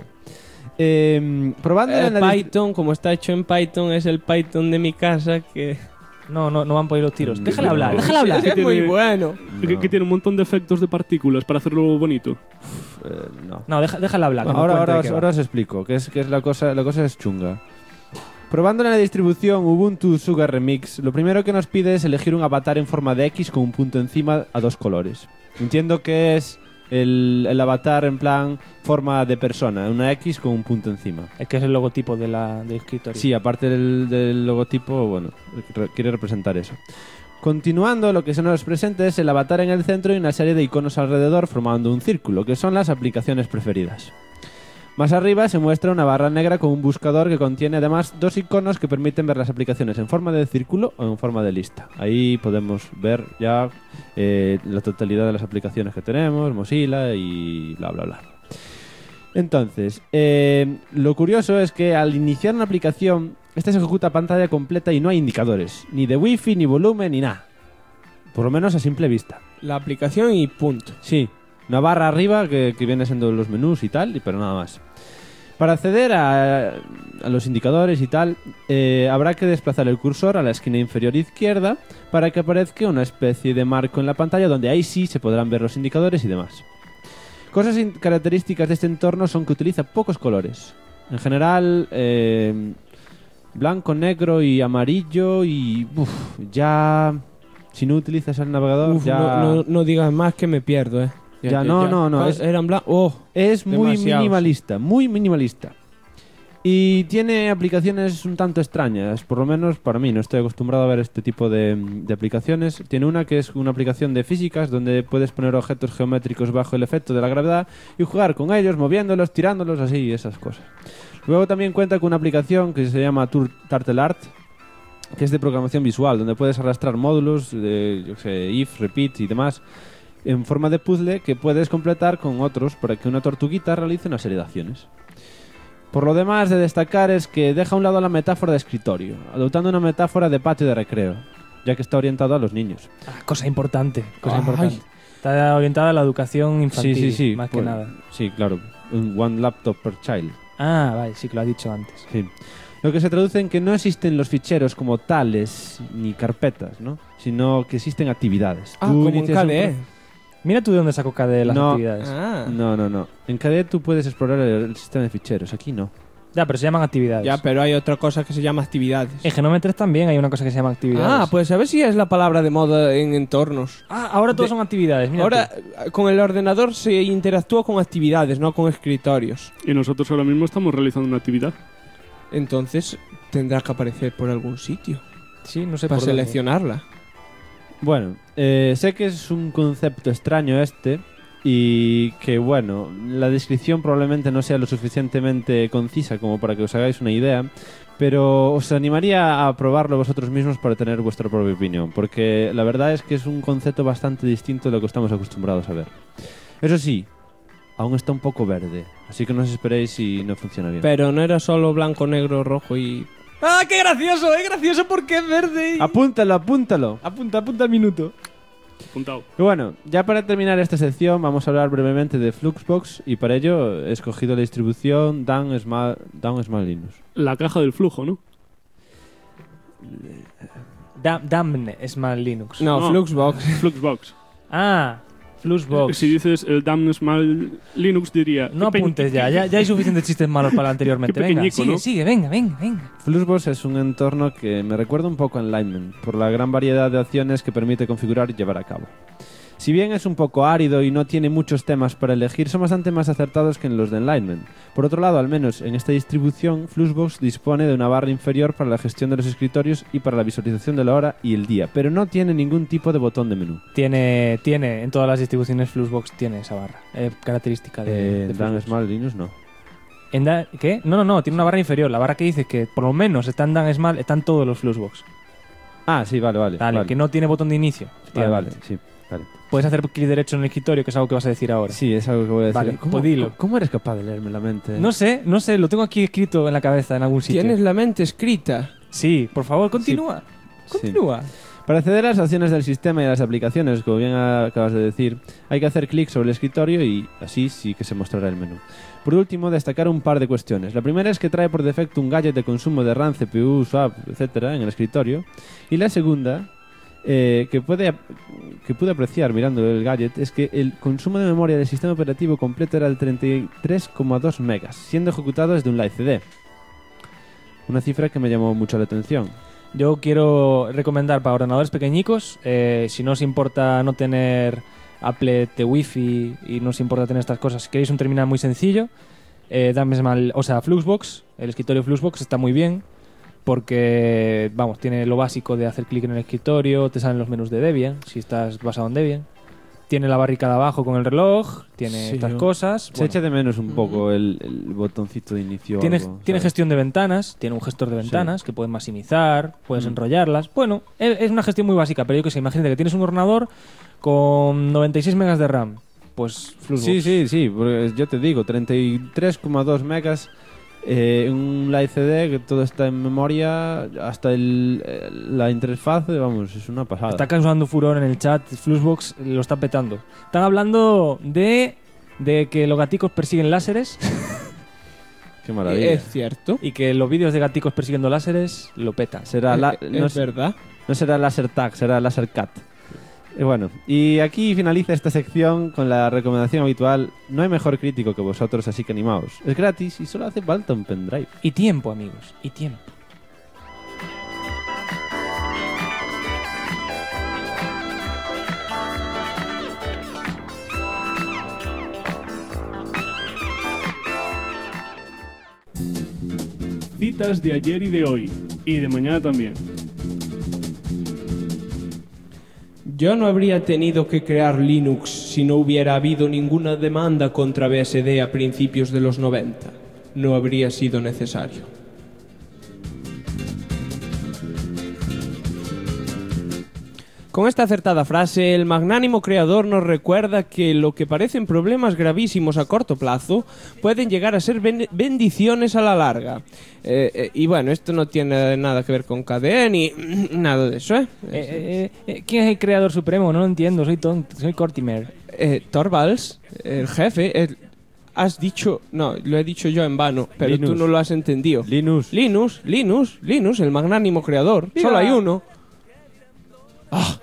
Probando El en la Python, como está hecho en Python, es el Python de mi casa que... No van por ahí los tiros. Déjale hablar. Es muy bueno. Que tiene un montón de efectos de partículas para hacerlo bonito. No, déjala hablar. Ahora os explico, que es la cosa es chunga. Probando en la distribución Ubuntu Sugar Remix, lo primero que nos pide es elegir un avatar en forma de X con un punto encima a 2 colores. Entiendo que es el avatar en plan forma de persona, una X con un punto encima. Es que es el logotipo del escritorio. Sí, aparte del logotipo, bueno, quiere representar eso. Continuando, lo que se nos presenta es el avatar en el centro y una serie de iconos alrededor formando un círculo, que son las aplicaciones preferidas. Más arriba se muestra una barra negra con un buscador que contiene además 2 iconos que permiten ver las aplicaciones en forma de círculo o en forma de lista. Ahí podemos ver ya la totalidad de las aplicaciones que tenemos, Mozilla y bla bla bla. Entonces, lo curioso es que al iniciar una aplicación, esta se ejecuta a pantalla completa y no hay indicadores, ni de wifi, ni volumen, ni nada. Por lo menos a simple vista. La aplicación y punto. Sí. Una barra arriba que viene siendo los menús y tal, pero nada más. Para acceder a los indicadores y tal, habrá que desplazar el cursor a la esquina inferior izquierda para que aparezca una especie de marco en la pantalla donde ahí sí se podrán ver los indicadores y demás. Cosas características de este entorno son que utiliza pocos colores. En general, blanco, negro y amarillo y... ya... Si no utilizas el navegador, ya... No digas más que me pierdo, No. Es muy minimalista. Y tiene aplicaciones un tanto extrañas, por lo menos para mí. No estoy acostumbrado a ver este tipo de aplicaciones. Tiene una que es una aplicación de físicas donde puedes poner objetos geométricos bajo el efecto de la gravedad y jugar con ellos, moviéndolos, tirándolos, así, esas cosas. Luego también cuenta con una aplicación que se llama Turtle Art, que es de programación visual, donde puedes arrastrar módulos de if, repeat y demás en forma de puzzle que puedes completar con otros para que una tortuguita realice una serie de acciones. Por lo demás, de destacar es que deja a un lado la metáfora de escritorio, adoptando una metáfora de patio de recreo, ya que está orientado a los niños. Cosa importante. Está orientada a la educación infantil, sí, más que nada. Sí, claro. Un One Laptop per Child. Vale, sí que lo ha dicho antes. Sí. Lo que se traduce en que no existen los ficheros como tales ni carpetas, ¿no? Sino que existen actividades. Como en KDE. Mira tú de dónde sacó KDE las actividades. No. En KDE tú puedes explorar el sistema de ficheros, aquí no. Ya, pero se llaman actividades. Ya, pero hay otra cosa que se llama actividades. En Genome 3 también hay una cosa que se llama actividades. Pues a ver si es la palabra de moda en entornos. Ahora todos son actividades. Mira ahora con el ordenador se interactúa con actividades, no con escritorios. Y nosotros ahora mismo estamos realizando una actividad. Entonces tendrá que aparecer por algún sitio. Sí, no sé para por seleccionarla. Bueno, sé que es un concepto extraño y que, bueno, la descripción probablemente no sea lo suficientemente concisa como para que os hagáis una idea, pero os animaría a probarlo vosotros mismos para tener vuestra propia opinión, porque la verdad es que es un concepto bastante distinto de lo que estamos acostumbrados a ver. Eso sí, aún está un poco verde, así que no os esperéis si no funciona bien. Pero no era solo blanco, negro, rojo y... ¡Qué gracioso! ¡Es gracioso porque es verde! Apúntalo. Apunta el minuto. Apuntado. Y bueno, ya para terminar esta sección vamos a hablar brevemente de Fluxbox y para ello he escogido la distribución Down Small Linux. La caja del flujo, ¿no? Damn Small Linux. No, Fluxbox. Fluxbox. Fluxbox. Si dices el Damn Small Linux diría... No apuntes ya hay suficientes chistes malos para anteriormente. Venga, sigue, venga. Fluxbox es un entorno que me recuerda un poco a Enlightenment, por la gran variedad de acciones que permite configurar y llevar a cabo. Si bien es un poco árido y no tiene muchos temas para elegir, son bastante más acertados que en los de Enlightenment. Por otro lado, al menos en esta distribución, Fluxbox dispone de una barra inferior para la gestión de los escritorios y para la visualización de la hora y el día, pero no tiene ningún tipo de botón de menú. Tiene en todas las distribuciones Fluxbox tiene esa barra. Característica de Dan Small Linux no. ¿Qué? No, tiene una barra inferior. La barra que dice que por lo menos está en Dan Small, están todos los Fluxbox. Sí, vale. Que no tiene botón de inicio. Vale, sí. Vale. Puedes hacer clic derecho en el escritorio, que es algo que vas a decir ahora. Sí, es algo que voy a decir. Vale, pues dilo. ¿Cómo eres capaz de leerme la mente? No sé, lo tengo aquí escrito en la cabeza, en algún sitio. ¿Tienes la mente escrita? Sí, por favor, continúa. Sí. Continúa. Para acceder a las opciones del sistema y a las aplicaciones, como bien acabas de decir, hay que hacer clic sobre el escritorio y así sí que se mostrará el menú. Por último, destacar un par de cuestiones. La primera es que trae por defecto un gadget de consumo de RAM, CPU, swap, etcétera, en el escritorio. Y la segunda, que pude apreciar mirando el gadget, es que el consumo de memoria del sistema operativo completo era de 33,2 megas, siendo ejecutado desde un Live CD. Una cifra que me llamó mucho la atención. Yo quiero recomendar para ordenadores pequeñicos, si no os importa no tener Apple de Wi-Fi y no os importa tener estas cosas, si queréis un terminal muy sencillo, Fluxbox, el escritorio Fluxbox está muy bien porque, vamos, tiene lo básico de hacer clic en el escritorio, te salen los menús de Debian, si estás basado en Debian. Tiene la barrita de abajo con el reloj, tiene estas cosas. Se echa de menos un poco el botoncito de inicio. Tiene gestión de ventanas, tiene un gestor de ventanas que puedes maximizar, puedes enrollarlas. Bueno, es una gestión muy básica, pero yo que sé, imagínate que tienes un ordenador con 96 megas de RAM. Pues Fluxbox. Sí, porque yo te digo, 33,2 megas, un Live CD que todo está en memoria, hasta la interfaz, vamos, es una pasada. Está causando furor en el chat, Fluxbox lo está petando. Están hablando de que los gaticos persiguen láseres. Qué maravilla. Es cierto. Y que los vídeos de gaticos persiguiendo láseres lo petan. ¿Es verdad? No será Laser Tag, será Laser Cat. Bueno, y aquí finaliza esta sección con la recomendación habitual. No hay mejor crítico que vosotros, así que animaos. Es gratis y solo hace falta un pendrive. Y tiempo, amigos, y tiempo. Citas de ayer y de hoy, y de mañana también. Yo no habría tenido que crear Linux si no hubiera habido ninguna demanda contra BSD a principios de los 90. No habría sido necesario. Con esta acertada frase, el magnánimo creador nos recuerda que lo que parecen problemas gravísimos a corto plazo pueden llegar a ser bendiciones a la larga. Y bueno, esto no tiene nada que ver con KDE ni nada de eso, ¿Quién es el creador supremo? No lo entiendo, soy Cortimer. Torvalds, el jefe... Has dicho... No, lo he dicho yo en vano, pero Linus. Tú no lo has entendido. Linus, el magnánimo creador. ¡Viva! Solo hay uno. ¡Ah!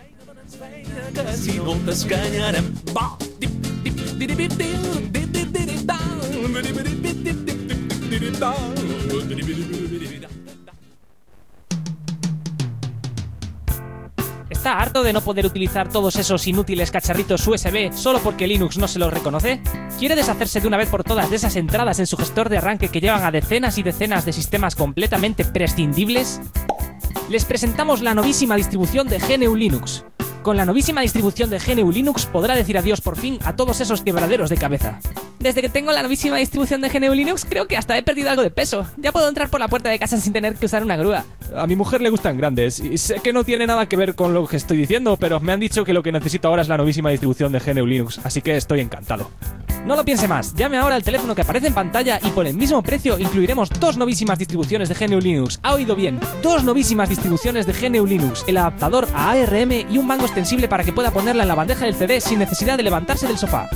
¿Está harto de no poder utilizar todos esos inútiles cacharritos USB solo porque Linux no se los reconoce? ¿Quiere deshacerse de una vez por todas de esas entradas en su gestor de arranque que llevan a decenas y decenas de sistemas completamente prescindibles? Les presentamos la novísima distribución de GNU Linux. Con la novísima distribución de GNU Linux podrá decir adiós por fin a todos esos quebraderos de cabeza. Desde que tengo la novísima distribución de GNU Linux creo que hasta he perdido algo de peso. Ya puedo entrar por la puerta de casa sin tener que usar una grúa. A mi mujer le gustan grandes y sé que no tiene nada que ver con lo que estoy diciendo, pero me han dicho que lo que necesito ahora es la novísima distribución de GNU Linux, así que estoy encantado. No lo piense más, llame ahora al teléfono que aparece en pantalla y por el mismo precio incluiremos 2 novísimas distribuciones de GNU Linux. ¿Ha oído bien? 2 novísimas distribuciones de GNU Linux, el adaptador a ARM y un mango extensible para que pueda ponerla en la bandeja del CD sin necesidad de levantarse del sofá.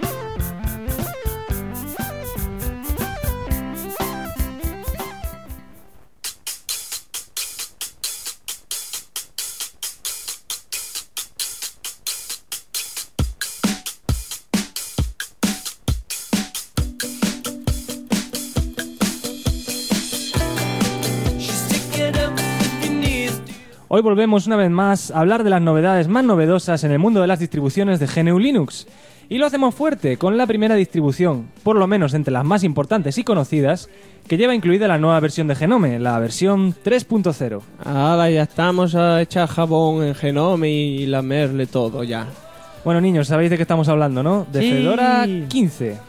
Hoy volvemos una vez más a hablar de las novedades más novedosas en el mundo de las distribuciones de GNU Linux. Y lo hacemos fuerte con la primera distribución, por lo menos entre las más importantes y conocidas, que lleva incluida la nueva versión de Genome, la versión 3.0. Ahora ya estamos a echar jabón en Genome y lamerle todo ya. Bueno, niños, sabéis de qué estamos hablando, ¿no? De Sí. Fedora 15.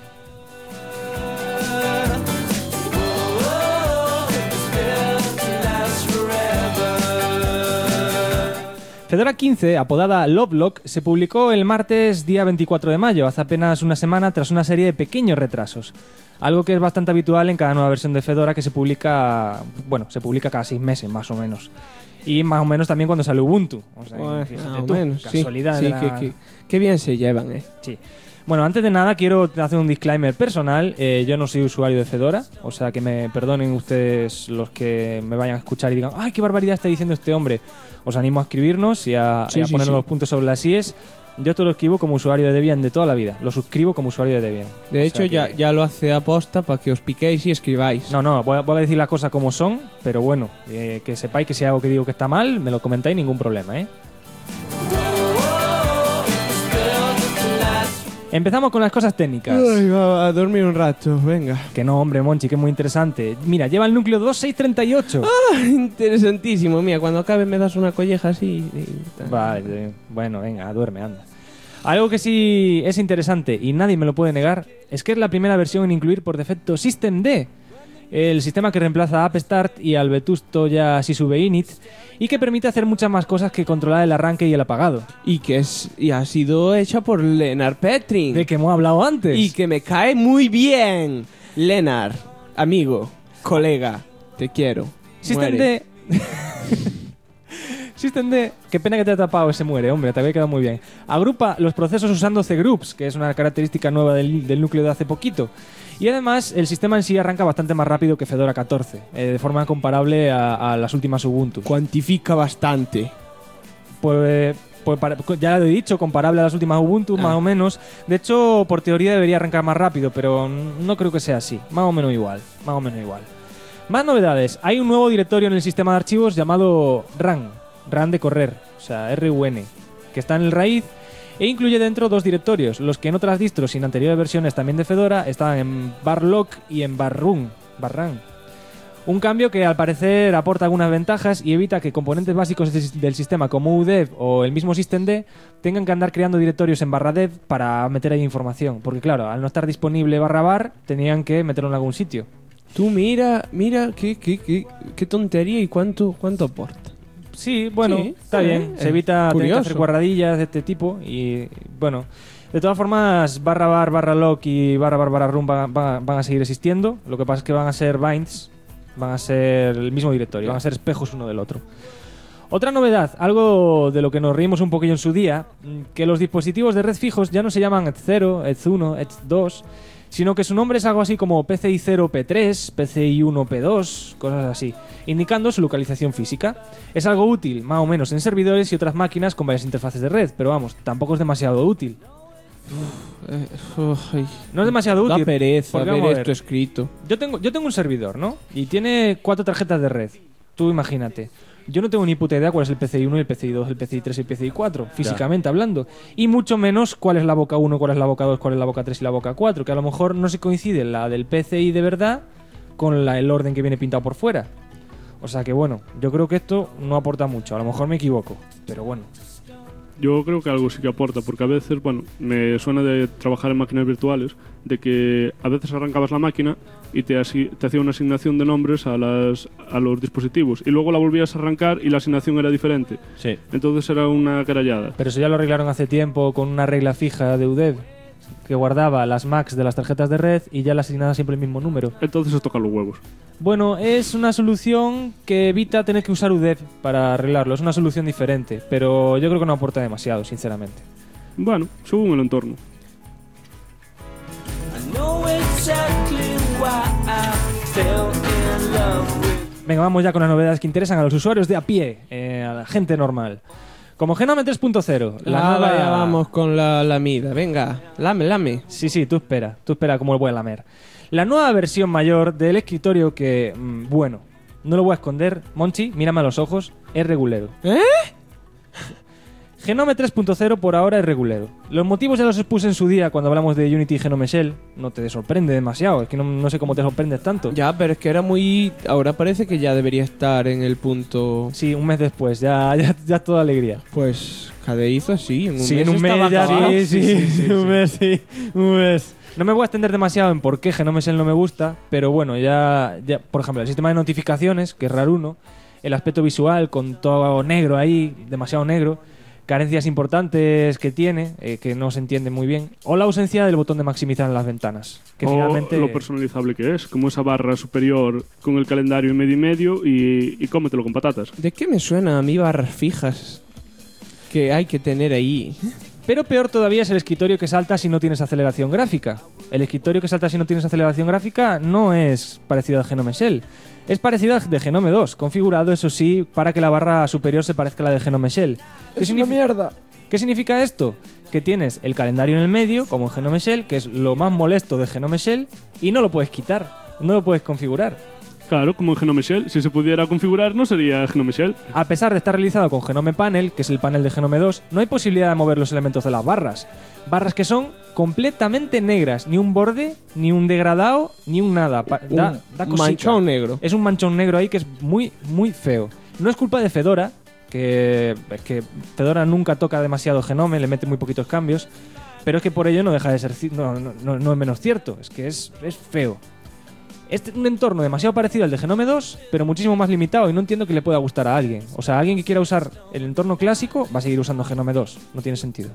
Fedora 15, apodada Lovelock, se publicó el martes día 24 de mayo, hace apenas una semana, tras una serie de pequeños retrasos. Algo que es bastante habitual en cada nueva versión de Fedora que se publica cada 6 meses, más o menos. Y más o menos también cuando sale Ubuntu. O sea, Bueno, fíjate más o tú, menos, casualidad sí. de la- Qué bien se llevan, Sí. Bueno, antes de nada quiero hacer un disclaimer personal. Yo no soy usuario de Fedora, o sea que me perdonen ustedes los que me vayan a escuchar y digan ¡ay, qué barbaridad está diciendo este hombre! Os animo a escribirnos y a poner los puntos sobre las IES. Yo esto lo escribo como usuario de Debian de toda la vida. Lo suscribo como usuario de Debian. De hecho, ya lo hace aposta para que os piquéis y escribáis. No, voy a decir las cosas como son, pero bueno, que sepáis que si hay algo que digo que está mal, me lo comentáis, ningún problema, ¿eh? Empezamos con las cosas técnicas. Ay, va a dormir un rato, venga. Que no, hombre, Monchi, que es muy interesante. Mira, lleva el núcleo 2638. Ah, interesantísimo. Mira, cuando acabe me das una colleja así. Vale, bueno, venga, duerme, anda. Algo que sí es interesante y nadie me lo puede negar es que es la primera versión en incluir por defecto Systemd, el sistema que reemplaza a AppStart y al vetusto ya Sisube Init, y que permite hacer muchas más cosas que controlar el arranque y el apagado. Y ha sido hecha por Lennart Petrin. De que hemos hablado antes. Y que me cae muy bien. Lennart, amigo, colega, te quiero. Systemd. Systemd, qué pena que te haya tapado ese muere, hombre, te había quedado muy bien. Agrupa los procesos usando cgroups, que es una característica nueva del núcleo de hace poquito. Y además, el sistema en sí arranca bastante más rápido que Fedora 14, de forma comparable a las últimas Ubuntu. Cuantifica bastante. Pues ya lo he dicho, comparable a las últimas Ubuntu, más o menos. De hecho, por teoría debería arrancar más rápido, pero no creo que sea así. Más o menos igual. Más novedades. Hay un nuevo directorio en el sistema de archivos llamado RUN de correr, o sea, RUN, que está en el raíz e incluye dentro dos directorios, los que en otras distros sin anteriores versiones también de Fedora estaban en barlock y en barrun. Un cambio que al parecer aporta algunas ventajas y evita que componentes básicos del sistema como UDEV o el mismo Systemd tengan que andar creando directorios en /dev para meter ahí información, porque claro, al no estar disponible /var tenían que meterlo en algún sitio. Tú mira qué tontería y cuánto aporta. Sí, bueno, Sí, está bien. Se evita tener que hacer guarradillas de este tipo y, bueno, de todas formas, /var, /lock y /var/run van a seguir existiendo. Lo que pasa es que van a ser binds, van a ser el mismo directorio, van a ser espejos uno del otro. Otra novedad, algo de lo que nos reímos un poquillo en su día, que los dispositivos de red fijos ya no se llaman ETH0, ETH1, ETH2, sino que su nombre es algo así como PCI 0 P3, PCI 1 P2, cosas así, indicando su localización física. Es algo útil, más o menos, en servidores y otras máquinas con varias interfaces de red, pero vamos, tampoco es demasiado útil. No es demasiado útil. Da pereza porque, ver vamos a esto escrito. Yo tengo un servidor, ¿no? Y tiene 4 tarjetas de red. Tú imagínate. Yo no tengo ni puta idea cuál es el PCI 1, el PCI 2, el PCI 3 y el PCI 4, físicamente hablando. Y mucho menos cuál es la boca 1, cuál es la boca 2, cuál es la boca 3 y la boca 4, que a lo mejor no se coincide la del PCI de verdad con el orden que viene pintado por fuera. O sea que bueno, yo creo que esto no aporta mucho. A lo mejor me equivoco, pero bueno. Yo creo que algo sí que aporta, porque a veces, bueno, me suena de trabajar en máquinas virtuales, de que a veces arrancabas la máquina y te hacía una asignación de nombres a los dispositivos, y luego la volvías a arrancar y la asignación era diferente. Sí. Entonces era una carallada. Pero eso ya lo arreglaron hace tiempo con una regla fija de UDEV, que guardaba las MACs de las tarjetas de red y ya le asignaba siempre el mismo número. Entonces se tocan los huevos. Bueno, es una solución que evita tener que usar UDEV para arreglarlo. Es una solución diferente, pero yo creo que no aporta demasiado, sinceramente. Bueno, según el entorno. Venga, vamos ya con las novedades que interesan a los usuarios de a pie, a la gente normal. Como Genome 3.0. Ya vamos con la lamida. Venga, lame. Sí, tú espera cómo lo voy a lamer. La nueva versión mayor del escritorio que, bueno, no lo voy a esconder. Monchi, mírame a los ojos, es regulero. Genome 3.0 por ahora es regulero. Los motivos ya los expuse en su día cuando hablamos de Unity y Genome Shell. No te sorprende demasiado, es que no sé cómo te sorprendes tanto. Ya, pero es que era muy... Ahora parece que ya debería estar en el punto... Sí, un mes después, ya es toda alegría. Pues KDE hizo así, en un mes en un mes ya acabado. Sí, un mes. No me voy a extender demasiado en por qué Genome Shell no me gusta, pero bueno, ya por ejemplo, el sistema de notificaciones, que es Raruno, el aspecto visual con todo negro ahí, demasiado negro, carencias importantes que tiene, que no se entiende muy bien, o la ausencia del botón de maximizar en las ventanas, que o finalmente... lo personalizable que es, como esa barra superior con el calendario en medio y cómetelo con patatas. ¿De qué me suena a mí barras fijas que hay que tener ahí? Pero peor todavía es el escritorio que salta si no tienes aceleración gráfica. El escritorio que salta si no tienes aceleración gráfica no es parecido al Genome Shell. Es parecido al de Genome 2, configurado, eso sí, para que la barra superior se parezca a la de Genome Shell. ¡Es una mierda! ¿Qué significa esto? Que tienes el calendario en el medio, como en Genome Shell, que es lo más molesto de Genome Shell, y no lo puedes quitar, no lo puedes configurar. Claro, como en Genome Shell. Si se pudiera configurar, no sería Genome Shell. A pesar de estar realizado con Genome Panel, que es el panel de Genome 2, no hay posibilidad de mover los elementos de las barras. Barras que son completamente negras. Ni un borde, ni un degradado, ni un nada. Da cosica. Manchón negro. Es un manchón negro ahí que es muy, muy feo. No es culpa de Fedora, que Fedora nunca toca demasiado Genome, le mete muy poquitos cambios, pero es que por ello no deja de ser... No es menos cierto, es que es feo. Es un entorno demasiado parecido al de Genome 2, pero muchísimo más limitado, y no entiendo que le pueda gustar a alguien. O sea, alguien que quiera usar el entorno clásico va a seguir usando Genome 2. No tiene sentido.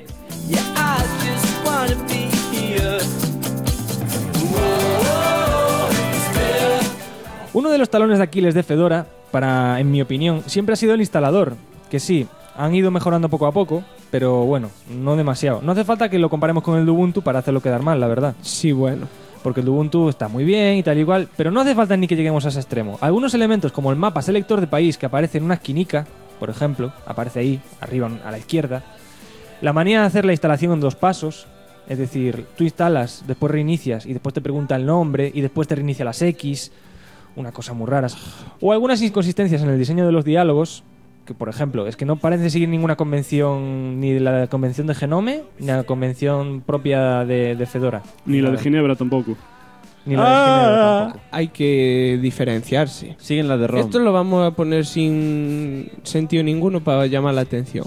Uno de los talones de Aquiles de Fedora, en mi opinión, siempre ha sido el instalador. Que sí, han ido mejorando poco a poco, pero bueno, no demasiado. No hace falta que lo comparemos con el de Ubuntu para hacerlo quedar mal, la verdad. Sí, bueno. Porque el de Ubuntu está muy bien y tal y igual, pero no hace falta ni que lleguemos a ese extremo. Algunos elementos, como el mapa selector de país, que aparece en una esquinica, por ejemplo, aparece ahí, arriba a la izquierda. La manera de hacer la instalación en 2 pasos, es decir, tú instalas, después reinicias y después te pregunta el nombre y después te reinicia las X, una cosa muy rara. O algunas inconsistencias en el diseño de los diálogos, que por ejemplo, es que no parece seguir ninguna convención, ni la convención de Genome, ni la convención propia de Fedora. Ni la de Ginebra tampoco. Ni la de Ginebra tampoco. Hay que diferenciarse. Siguen la de ROM. Esto lo vamos a poner sin sentido ninguno para llamar la atención.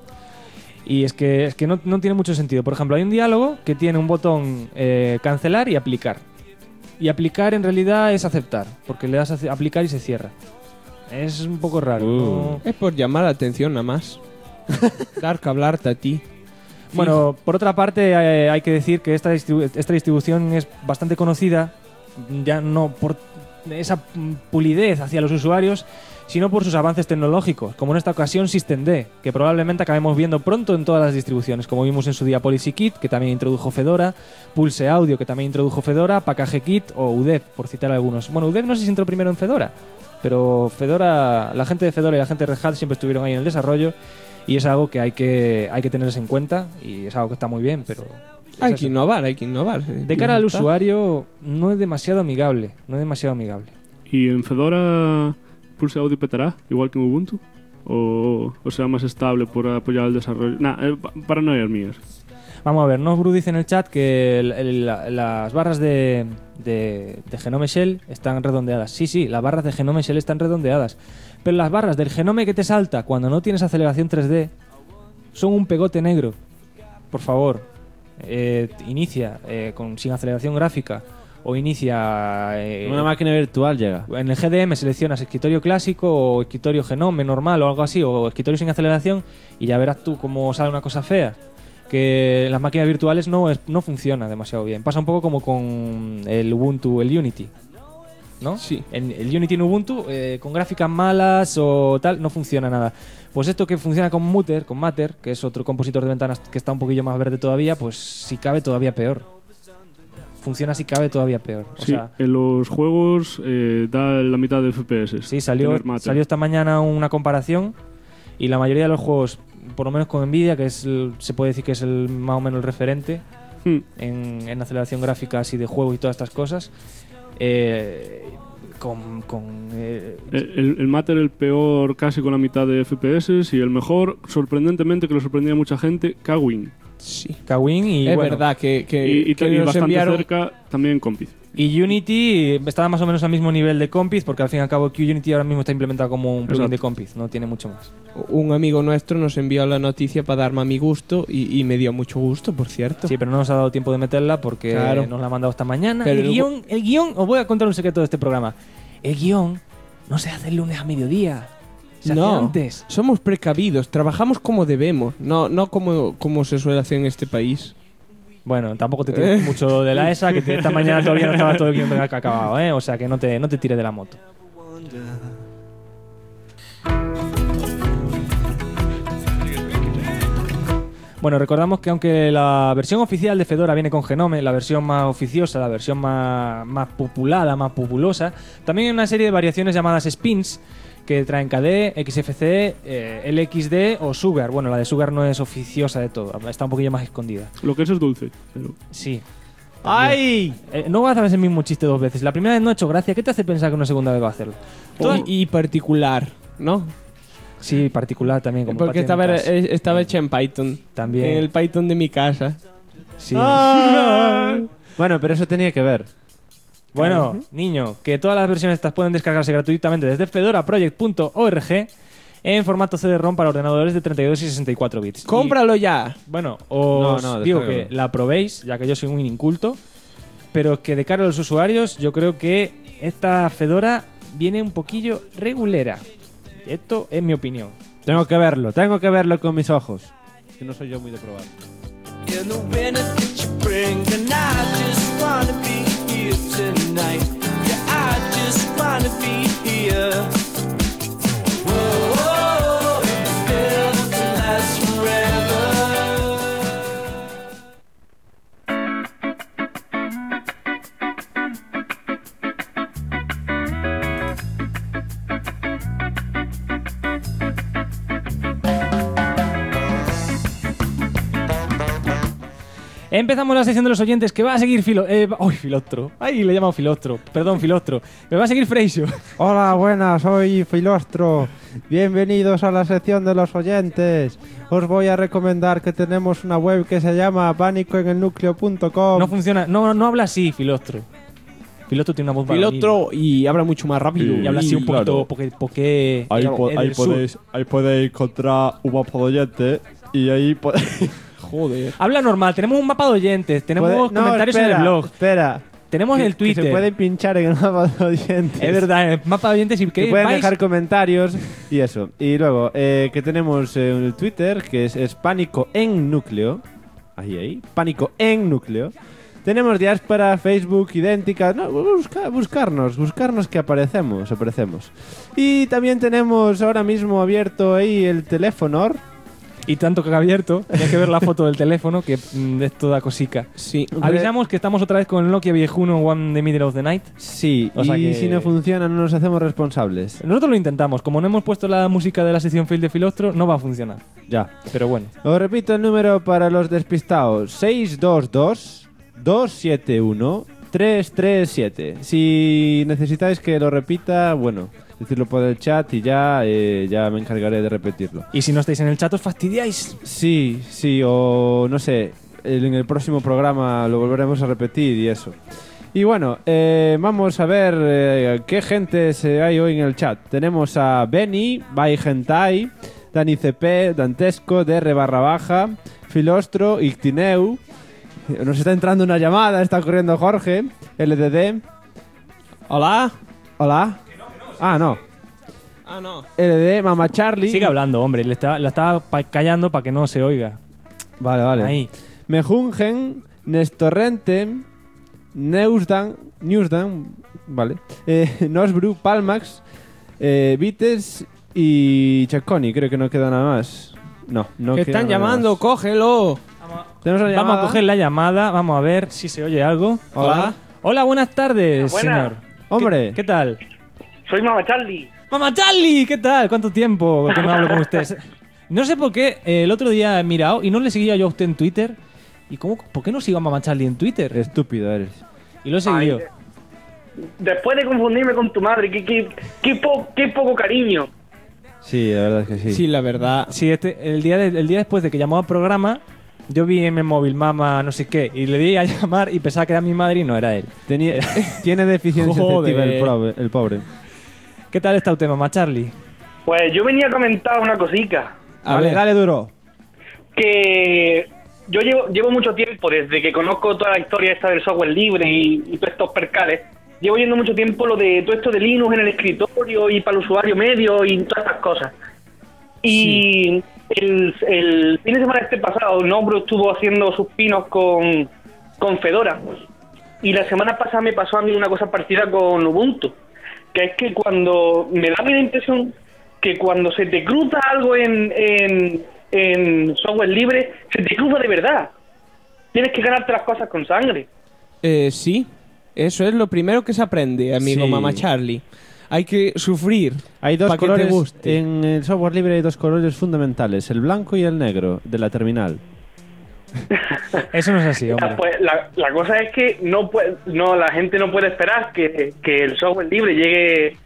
Y es que no tiene mucho sentido. Por ejemplo, hay un diálogo que tiene un botón cancelar y aplicar. Y aplicar en realidad es aceptar, porque le das a aplicar y se cierra. Es un poco raro. ¿no? Es por llamar la atención nada más. Dar que hablarte a ti. Bueno, por otra parte hay que decir que esta distribución es bastante conocida, ya no por esa pulidez hacia los usuarios, sino por sus avances tecnológicos, como en esta ocasión SystemD, que probablemente acabemos viendo pronto en todas las distribuciones, como vimos en su día PolicyKit, que también introdujo Fedora, Pulse Audio, que también introdujo Fedora, PackageKit o UDEV, por citar algunos. Bueno, UDEV no sé si entró primero en Fedora, pero Fedora, la gente de Fedora y la gente de Red Hat siempre estuvieron ahí en el desarrollo, y es algo que hay que tenerse en cuenta, y es algo que está muy bien, pero... Hay que innovar. De cara al usuario no es demasiado amigable, ¿Y en Fedora Pulse Audio petará, igual que en Ubuntu? ¿O será más estable por apoyar el desarrollo? Paranoias mías. Vamos a ver, Nosbru dice en el chat que las barras de Genome Shell están redondeadas. Sí, las barras de Genome Shell están redondeadas. Pero las barras del Genome que te salta cuando no tienes aceleración 3D son un pegote negro. Por favor, inicia sin aceleración gráfica o inicia... una máquina virtual llega. En el GDM seleccionas escritorio clásico o escritorio Genome normal o algo así, o escritorio sin aceleración, y ya verás tú cómo sale una cosa fea. Que en las máquinas virtuales no funciona demasiado bien. Pasa un poco como con el Ubuntu, el Unity, ¿no? Sí. En el Unity en Ubuntu, con gráficas malas o tal, no funciona nada. Pues esto que funciona con Matter, que es otro compositor de ventanas que está un poquillo más verde todavía, pues si cabe todavía peor. Funciona si cabe todavía peor. O sea, en los juegos da la mitad de FPS. Sí, salió esta mañana una comparación y la mayoría de los juegos, por lo menos con Nvidia, que se puede decir que es más o menos el referente en aceleración gráfica así de juego y todas estas cosas, el Matter el peor casi con la mitad de FPS, y el mejor, sorprendentemente, que lo sorprendía a mucha gente, Kwin. Sí, Kwin, y es bueno, verdad que y nos bastante enviaron cerca también Compiz. Y Unity estaba más o menos al mismo nivel de Compiz, porque al fin y al cabo Unity ahora mismo está implementado como un plugin de Compiz, no tiene mucho más. Un amigo nuestro nos envió la noticia para darme a mi gusto y me dio mucho gusto, por cierto. Sí, pero no nos ha dado tiempo de meterla porque nos la ha mandado esta mañana. Pero el guión, os voy a contar un secreto de este programa. El guión no se hace el lunes a mediodía. Se hace No, antes. somos precavidos, trabajamos como debemos, no como se suele hacer en este país. Bueno, tampoco te tires mucho de la esa, que esta mañana todavía no estaba todo el guión acabado, ¿eh? O sea que no te tires de la moto. Bueno, recordamos que aunque la versión oficial de Fedora viene con Genome, la versión más oficiosa, la versión más populada, más populosa, también hay una serie de variaciones llamadas spins que traen KDE, XFCE, LXD o Sugar. Bueno, la de Sugar no es oficiosa de todo, está un poquillo más escondida. Lo que es dulce. Pero... Sí. ¡Ay! No vas a hacer el mismo chiste dos veces. La primera vez no ha hecho gracia. ¿Qué te hace pensar que una segunda vez va a hacerlo? Y particular, ¿no? Sí, particular también. Como porque estaba hecha en Python. También. En el Python de mi casa. Sí. Bueno, pero eso tenía que ver. Bueno, niño, que todas las versiones estas pueden descargarse gratuitamente desde fedoraproject.org en formato CD-ROM para ordenadores de 32 y 64 bits. ¡Cómpralo ya! Bueno, os digo que la probéis, ya que yo soy un inculto, pero que de cara a los usuarios yo creo que esta Fedora viene un poquillo regulera. Esto es mi opinión. Tengo que verlo con mis ojos. Que no soy yo muy de probar. Empezamos la sección de los oyentes que va a seguir Filostro. Ay, le he llamado Filostro. Perdón, Filostro. Me va a seguir Freixo. Hola, buenas, soy Filostro. Bienvenidos a la sección de los oyentes. Os voy a recomendar que tenemos una web que se llama panicoenelnucleo.com. No funciona, no habla así, Filostro. Filostro tiene una voz Filostro y habla mucho más rápido. Y habla así un poquito, claro. porque ahí podéis encontrar un mapa de oyentes y ahí podéis... Joder. Habla normal, tenemos un mapa de oyentes, tenemos comentarios en el blog. Espera. Tenemos el Twitter. Que se pueden pinchar en el mapa de oyentes. Es verdad, en el mapa de oyentes si que pueden dejar comentarios y eso. Y luego, que tenemos el Twitter, que es Pánico en Núcleo. Ahí, Pánico en Núcleo. Tenemos Diáspora, Facebook, idéntica. No, buscarnos que aparecemos. Y también tenemos ahora mismo abierto ahí el teléfono. Y tanto que ha abierto, tenía que ver la foto del teléfono, que es toda cosica. Sí. Avisamos que estamos otra vez con el Nokia viejuno One the Middle of the Night. Sí, o sea que si no funciona no nos hacemos responsables. Nosotros lo intentamos. Como no hemos puesto la música de la sección fail de Filostro, no va a funcionar. Ya. Pero bueno. Os repito el número para los despistados. 622-271-337. Si necesitáis que lo repita, bueno... decirlo por el chat y ya me encargaré de repetirlo. Y si no estáis en el chat, ¿os fastidiáis? Sí, o no sé, en el próximo programa lo volveremos a repetir y eso. Y bueno, vamos a ver qué gente hay hoy en el chat. Tenemos a Benny, Bai Gentai, Dani CP, Dantesco, DR_, Filostro, Ictineu. Nos está entrando una llamada, está corriendo Jorge, LDD. Hola. Ah, no. No. LD, Mama Charlie. Sigue hablando, hombre. La estaba callando para que no se oiga. Vale. Ahí. Mejungen, Nestorrente, Newsdan, vale. Nosbru, Palmax, Vites y Chaconi. Creo que no queda nada más. No que queda están nada llamando, más. cógelo. Vamos a coger la llamada. Vamos a ver si se oye algo. Hola, buenas tardes, señor. Hombre. ¿Qué tal? Soy Mama Charlie. ¡Mama Charlie! ¿Qué tal? ¿Cuánto tiempo que no hablo con usted? No sé por qué el otro día he mirado y no le seguía yo a usted en Twitter. ¿Y por qué no sigo a Mama Charlie en Twitter? Estúpido eres. Y lo he seguido. Después de confundirme con tu madre, qué poco cariño. Sí, la verdad es que sí. Sí, la verdad. Sí, el día después de que llamó al programa, yo vi en mi móvil Mama no sé qué y le di a llamar y pensaba que era mi madre y no era él. Tiene deficiencia afectiva el pobre. ¿Qué tal está usted, Mama Charlie? Pues yo venía a comentar una cosica. Dale duro. Que yo llevo mucho tiempo, desde que conozco toda la historia esta del software libre y todos estos percales, llevo yendo mucho tiempo lo de todo esto de Linux en el escritorio y para el usuario medio y todas estas cosas. Y el fin de semana pasado, Nombro estuvo haciendo sus pinos con Fedora. Y la semana pasada me pasó a mí una cosa parecida con Ubuntu. Que es que cuando me da la impresión que cuando se te cruza algo en software libre, se te cruza de verdad. Tienes que ganarte las cosas con sangre. Sí, eso es lo primero que se aprende, amigo Sí. Mama Charlie. Hay que sufrir. Hay dos para que te colores. guste. En el software libre hay dos colores fundamentales, el blanco y el negro de la terminal. Eso no es así, hombre. Pues la cosa es que la gente no puede esperar que el software libre llegue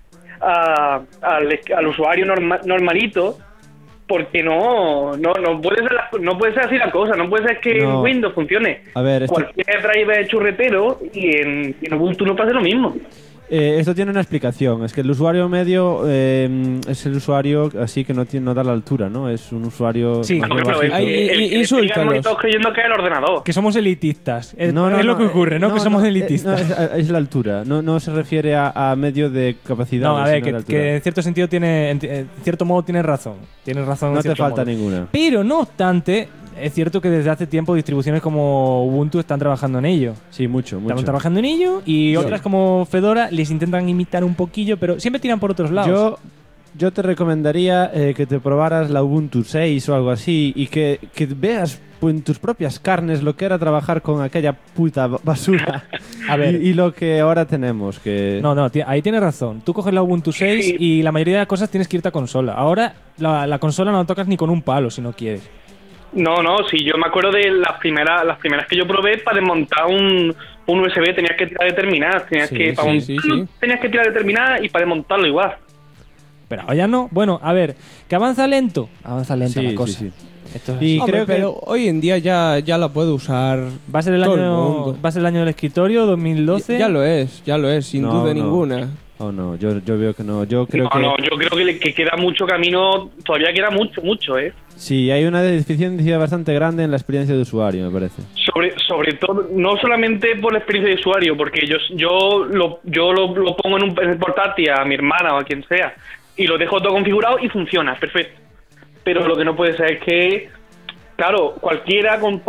al usuario normalito, porque no puede ser así la cosa. No puede ser que No. en Windows funcione A ver, cualquier driver churretero y en Ubuntu no pasa lo mismo. Esto tiene una explicación. Es que el usuario medio es el usuario así que no da la altura, ¿no? Es un usuario. Sí, más No, bien pero bajito. insúltalos. Todos creyendo que es el ordenador. Que somos elitistas. Es No, lo que ocurre, ¿no? Que somos elitistas. Es la altura. No se refiere a medio de capacidad. No, a ver, que en cierto sentido en cierto modo tienes razón. Tienes razón. No en te cierto falta modo. ninguna. Pero no obstante, es cierto que desde hace tiempo distribuciones como Ubuntu están trabajando en ello. Sí, mucho. Estamos trabajando en ello y otras como Fedora les intentan imitar un poquillo, pero siempre tiran por otros lados. Yo te recomendaría que te probaras la Ubuntu 6 o algo así y que veas en tus propias carnes lo que era trabajar con aquella puta basura. A ver. y lo que ahora tenemos. Que... No, ahí tienes razón. Tú coges la Ubuntu 6 y la mayoría de cosas tienes que irte a consola. Ahora la consola no la tocas ni con un palo si no quieres. No, sí, yo me acuerdo de las primeras que yo probé para desmontar un USB, tenías que tirar de terminal, tenías que tirar de terminal y para desmontarlo igual. Pero ahora ya no. Bueno, a ver, que avanza lento la cosa. Sí. Esto es Y así. creo pero hoy en día ya la puede usar. ¿Va a ser el todo el año mundo. va a ser el año del escritorio 2012? Ya lo es, sin duda ninguna. Oh, no, yo veo que no. Yo creo yo creo que queda mucho camino, todavía queda mucho, ¿eh? Sí, hay una deficiencia bastante grande en la experiencia de usuario, me parece. Sobre todo, no solamente por la experiencia de usuario, porque yo lo pongo en el portátil a mi hermana o a quien sea, y lo dejo todo configurado y funciona, perfecto. Pero lo que no puede ser es que, claro, cualquiera con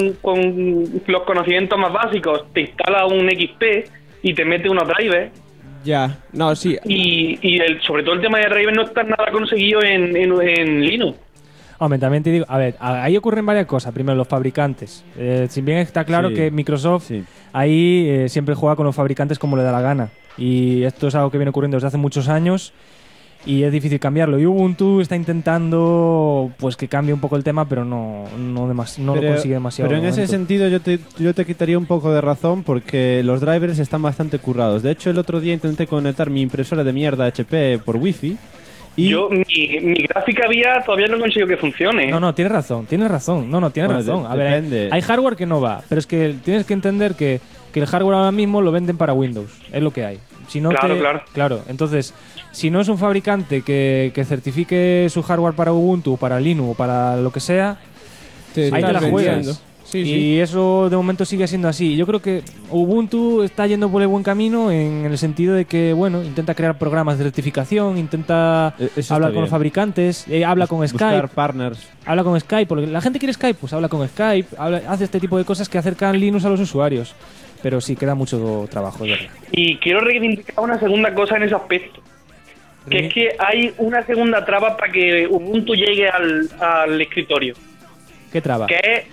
los conocimientos más básicos te instala un XP y te mete unos drivers. Ya, no, sí. Y sobre todo el tema de drivers no está nada conseguido en Linux. Hombre, también te digo, a ver, ahí ocurren varias cosas. Primero, los fabricantes. Si bien está claro que Microsoft ahí siempre juega con los fabricantes como le da la gana. Y esto es algo que viene ocurriendo desde hace muchos años y es difícil cambiarlo. Y Ubuntu está intentando pues que cambie un poco el tema, pero no lo consigue demasiado. Pero en ese sentido yo te quitaría un poco de razón porque los drivers están bastante currados. De hecho, el otro día intenté conectar mi impresora de mierda HP por Wi-Fi. Y mi gráfica vía todavía no he conseguido que funcione. No, tienes razón. Tienes razón. A ver, hay hardware que no va, pero es que tienes que entender que el hardware ahora mismo lo venden para Windows. Es lo que hay. Si no claro. Entonces, si no es un fabricante que certifique su hardware para Ubuntu, para Linux o para lo que sea, ahí te la juegas. Y eso de momento sigue siendo así. Yo creo que Ubuntu está yendo por el buen camino en el sentido de que, bueno, intenta crear programas de certificación, intenta hablar con los fabricantes, habla con Skype. Partners. Habla con Skype, porque la gente quiere Skype, pues habla con Skype, hace este tipo de cosas que acercan Linux a los usuarios. Pero sí, queda mucho trabajo, de verdad. Y quiero reivindicar una segunda cosa en ese aspecto. Que es que hay una segunda traba para que Ubuntu llegue al escritorio. ¿Qué traba? Que es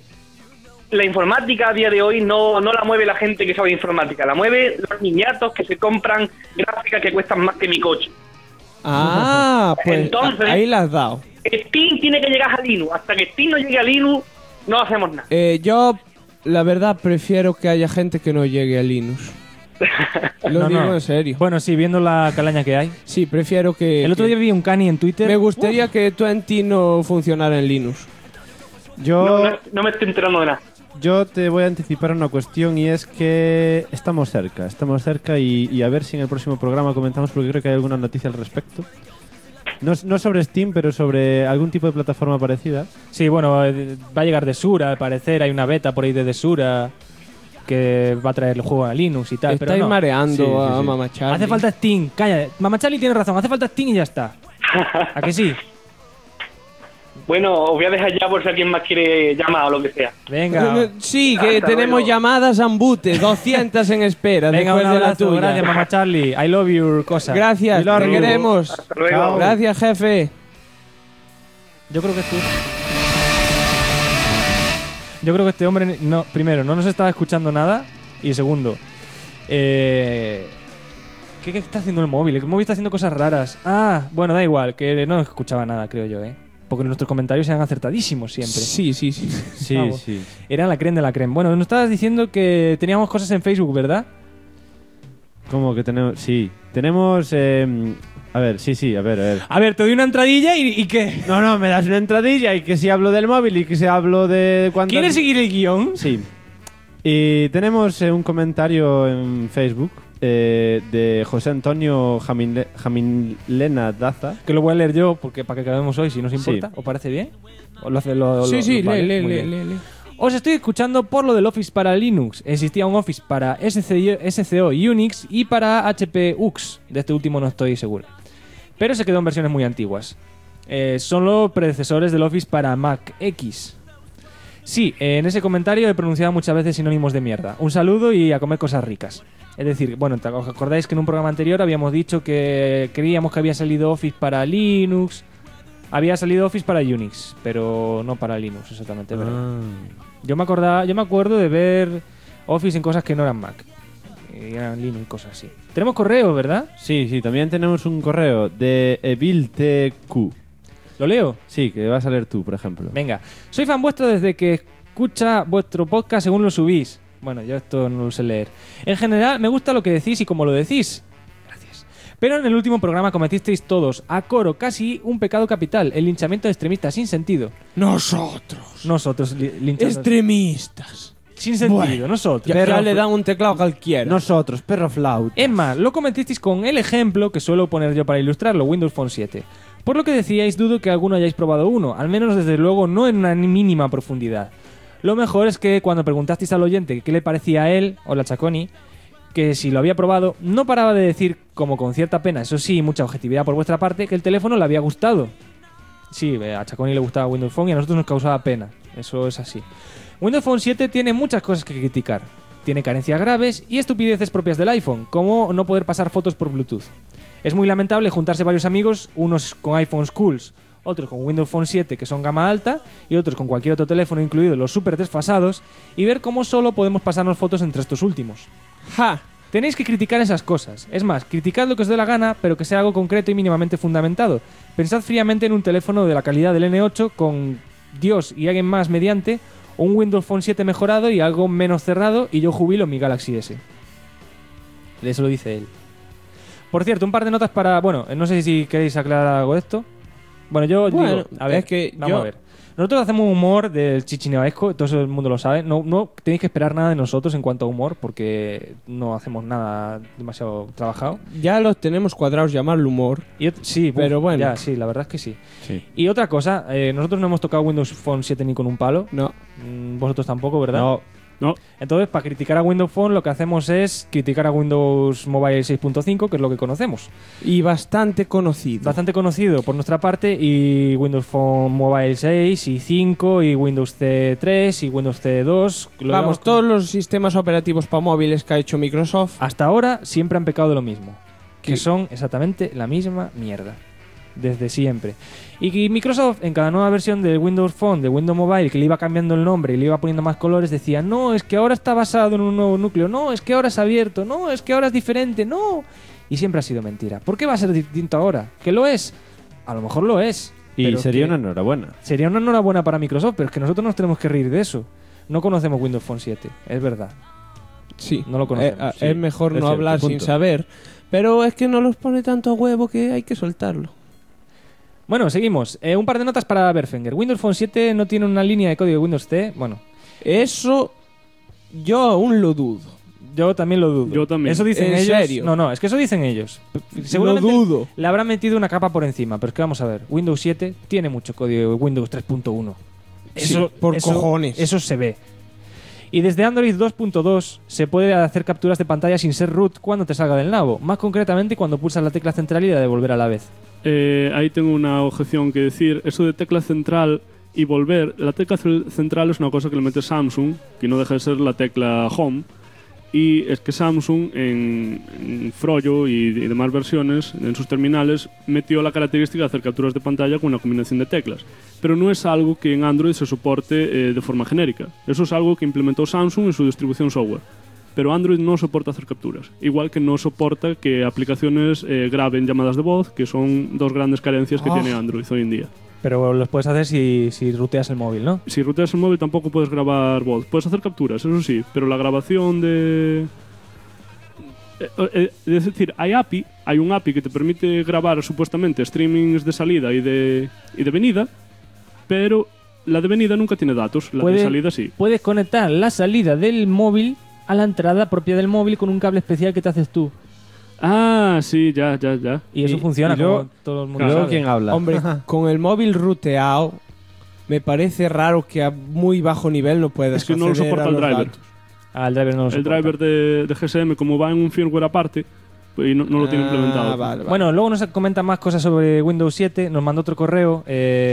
la informática a día de hoy no la mueve la gente que sabe de informática, la mueve los niñatos que se compran gráficas que cuestan más que mi coche. Ah, pues entonces, ahí la has dado. Steam tiene que llegar a Linux. Hasta que Steam no llegue a Linux, no hacemos nada. Yo, la verdad, prefiero que haya gente que no llegue a Linux. Lo digo en serio. Bueno, sí, viendo la calaña que hay. Sí, prefiero que... El otro día vi un cani en Twitter. Me gustaría que Twenty no funcionara en Linux. No me estoy enterando de nada. Yo te voy a anticipar una cuestión y es que estamos cerca y a ver si en el próximo programa comentamos, porque creo que hay alguna noticia al respecto. No sobre Steam, pero sobre algún tipo de plataforma parecida. Sí, bueno, va a llegar Desura, al parecer. Hay una beta por ahí de Desura. que va a traer el juego a Linux y tal. Pero Estáis no. mareando a Mama Charlie. Hace falta Steam, calla. Mama Charlie tiene razón, hace falta Steam y ya está. ¿A que sí? Bueno, os voy a dejar ya por si alguien más quiere llamar o lo que sea. Venga. Sí, que Hasta tenemos luego. llamadas ambute, 200 en espera. Venga, un después de la abrazo, tuya. gracias, Mama Charlie. I love your cosa. Gracias, te queremos. Hasta luego. Chao. Gracias, jefe. Yo creo que este hombre, no, primero, no nos estaba escuchando nada. Y segundo, ¿qué está haciendo el móvil? El móvil está haciendo cosas raras. Ah, bueno, da igual, que no escuchaba nada, creo yo, porque nuestros comentarios eran acertadísimos siempre. Sí. Vamos. Eran la creme de la creme. Bueno, nos estabas diciendo que teníamos cosas en Facebook, ¿verdad? ¿Cómo que tenemos? Sí. Tenemos... a ver, a ver. A ver, te doy una entradilla y ¿qué? No, me das una entradilla y que si hablo del móvil y que si hablo de cuánto... ¿Quieres seguir el guión? Sí. Y tenemos un comentario en Facebook de José Antonio Jamilena Daza. Que lo voy a leer yo porque para que acabemos hoy, si nos importa. Sí. ¿Os parece bien? ¿O lo hace Sí, vale, muy bien. lee. Os estoy escuchando por lo del Office para Linux. Existía un Office para SCO Unix y para HP UX. De este último no estoy seguro. Pero se quedó en versiones muy antiguas. Son los predecesores del Office para Mac X. Sí, en ese comentario he pronunciado muchas veces sinónimos de mierda. Un saludo y a comer cosas ricas. Es decir, bueno, ¿os acordáis que en un programa anterior habíamos dicho que creíamos que había salido Office para Linux? Había salido Office para Unix, pero no para Linux, exactamente. Yo me acuerdo de ver Office en cosas que no eran Mac. Eran Linux y cosas así. Tenemos correo, ¿verdad? Sí, también tenemos un correo de EvilTQ. ¿Lo leo? Sí, que vas a leer tú, por ejemplo. Venga. Soy fan vuestro desde que escucha vuestro podcast según lo subís. Bueno, yo esto no lo sé leer. En general, me gusta lo que decís y cómo lo decís. Gracias. Pero en el último programa cometisteis todos, a coro, casi un pecado capital, el linchamiento de extremistas sin sentido. Nosotros linchamos. Extremistas. Sin sentido, Bueno, nosotros. Ya le dan un teclado cualquiera. Nosotros, perro flauta. Es más, lo cometisteis con el ejemplo que suelo poner yo para ilustrarlo, Windows Phone 7. Por lo que decíais, dudo que alguno hayáis probado uno, al menos desde luego no en una mínima profundidad. Lo mejor es que cuando preguntasteis al oyente qué le parecía a él, o la Chaconi, que si lo había probado, no paraba de decir, como con cierta pena, eso sí, mucha objetividad por vuestra parte, que el teléfono le había gustado. Sí, a Chaconi le gustaba Windows Phone y a nosotros nos causaba pena. Eso es así. Windows Phone 7 tiene muchas cosas que criticar. Tiene carencias graves y estupideces propias del iPhone, como no poder pasar fotos por Bluetooth. Es muy lamentable juntarse varios amigos, unos con iPhones cools, otros con Windows Phone 7 que son gama alta y otros con cualquier otro teléfono, incluidos los súper desfasados, y ver cómo solo podemos pasarnos fotos entre estos últimos. ¡Ja! Tenéis que criticar esas cosas. Es más, criticad lo que os dé la gana, pero que sea algo concreto y mínimamente fundamentado. Pensad fríamente en un teléfono de la calidad del N8 con Dios y alguien más mediante, o un Windows Phone 7 mejorado y algo menos cerrado, y yo jubilo mi Galaxy S. Eso lo dice él. Por cierto, un par de notas para... Bueno, no sé si queréis aclarar algo de esto. Bueno, yo digo... A ver, es que vamos a ver. Nosotros hacemos humor del chichinevaesco, todo el mundo lo sabe. No tenéis que esperar nada de nosotros en cuanto a humor, porque no hacemos nada demasiado trabajado. Ya los tenemos cuadrados, llamarlo humor. Sí, pero bueno. Ya, sí, la verdad es que sí. Y otra cosa, nosotros no hemos tocado Windows Phone 7 ni con un palo. No. Vosotros tampoco, ¿verdad? No. Entonces, para criticar a Windows Phone, lo que hacemos es criticar a Windows Mobile 6.5, que es lo que conocemos. Y bastante conocido. Bastante conocido por nuestra parte, y Windows Phone Mobile 6 y 5 y Windows C3 y Windows C2. Vamos, todos los sistemas operativos para móviles que ha hecho Microsoft. Hasta ahora siempre han pecado de lo mismo, que son exactamente la misma mierda. Desde siempre. Y que Microsoft en cada nueva versión de Windows Phone, de Windows Mobile, que le iba cambiando el nombre y le iba poniendo más colores, decía, no, es que ahora está basado en un nuevo núcleo, no, es que ahora es abierto, no, es que ahora es diferente, no. Y siempre ha sido mentira. ¿Por qué va a ser distinto ahora? ¿Que lo es? A lo mejor lo es. Y sería una enhorabuena. Sería una enhorabuena para Microsoft, pero es que nosotros nos tenemos que reír de eso. No conocemos Windows Phone 7, es verdad. Sí. No lo conocemos. Es mejor no hablar sin saber. Pero es que no los pone tanto a huevo que hay que soltarlo. Bueno, seguimos. Un par de notas para Berfenger. Windows Phone 7 no tiene una línea de código de Windows C. Bueno, eso yo aún lo dudo. Yo también lo dudo. Yo también. Eso dicen ¿En ellos. serio? No, es que eso dicen ellos. Seguramente lo dudo. le habrán metido una capa por encima, pero es que vamos a ver. Windows 7 tiene mucho código de Windows 3.1. Sí, por cojones. Eso se ve. Y desde Android 2.2 se puede hacer capturas de pantalla sin ser root cuando te salga del nabo, más concretamente cuando pulsas la tecla central y la de volver a la vez. Ahí tengo una objeción que decir. Eso de tecla central y volver, la tecla central es una cosa que le mete Samsung, que no deja de ser la tecla Home. Y es que Samsung en Froyo y demás versiones, en sus terminales, metió la característica de hacer capturas de pantalla con una combinación de teclas. Pero no es algo que en Android se soporte de forma genérica. Eso es algo que implementó Samsung en su distribución software. Pero Android no soporta hacer capturas. Igual que no soporta que aplicaciones graben llamadas de voz, que son dos grandes carencias que tiene Android hoy en día. Pero los puedes hacer si ruteas el móvil, ¿no? Si ruteas el móvil tampoco puedes grabar voz. Puedes hacer capturas, eso sí, pero la grabación de... Es decir, hay un API que te permite grabar supuestamente streamings de salida y de venida, pero la de venida nunca tiene datos, la de salida sí. Puedes conectar la salida del móvil a la entrada propia del móvil con un cable especial que te haces tú. Ah, sí, ya. Y eso funciona, como todo el mundo sabe. ¿Quién habla? Hombre, con el móvil ruteado, me parece raro que a muy bajo nivel no puedas acceder a los datos. Es que no lo soporta el driver. El driver no lo soporta. El driver de GSM, como va en un firmware aparte, pues no lo tiene implementado. Vale. Bueno, luego nos comenta más cosas sobre Windows 7. Nos mandó otro correo,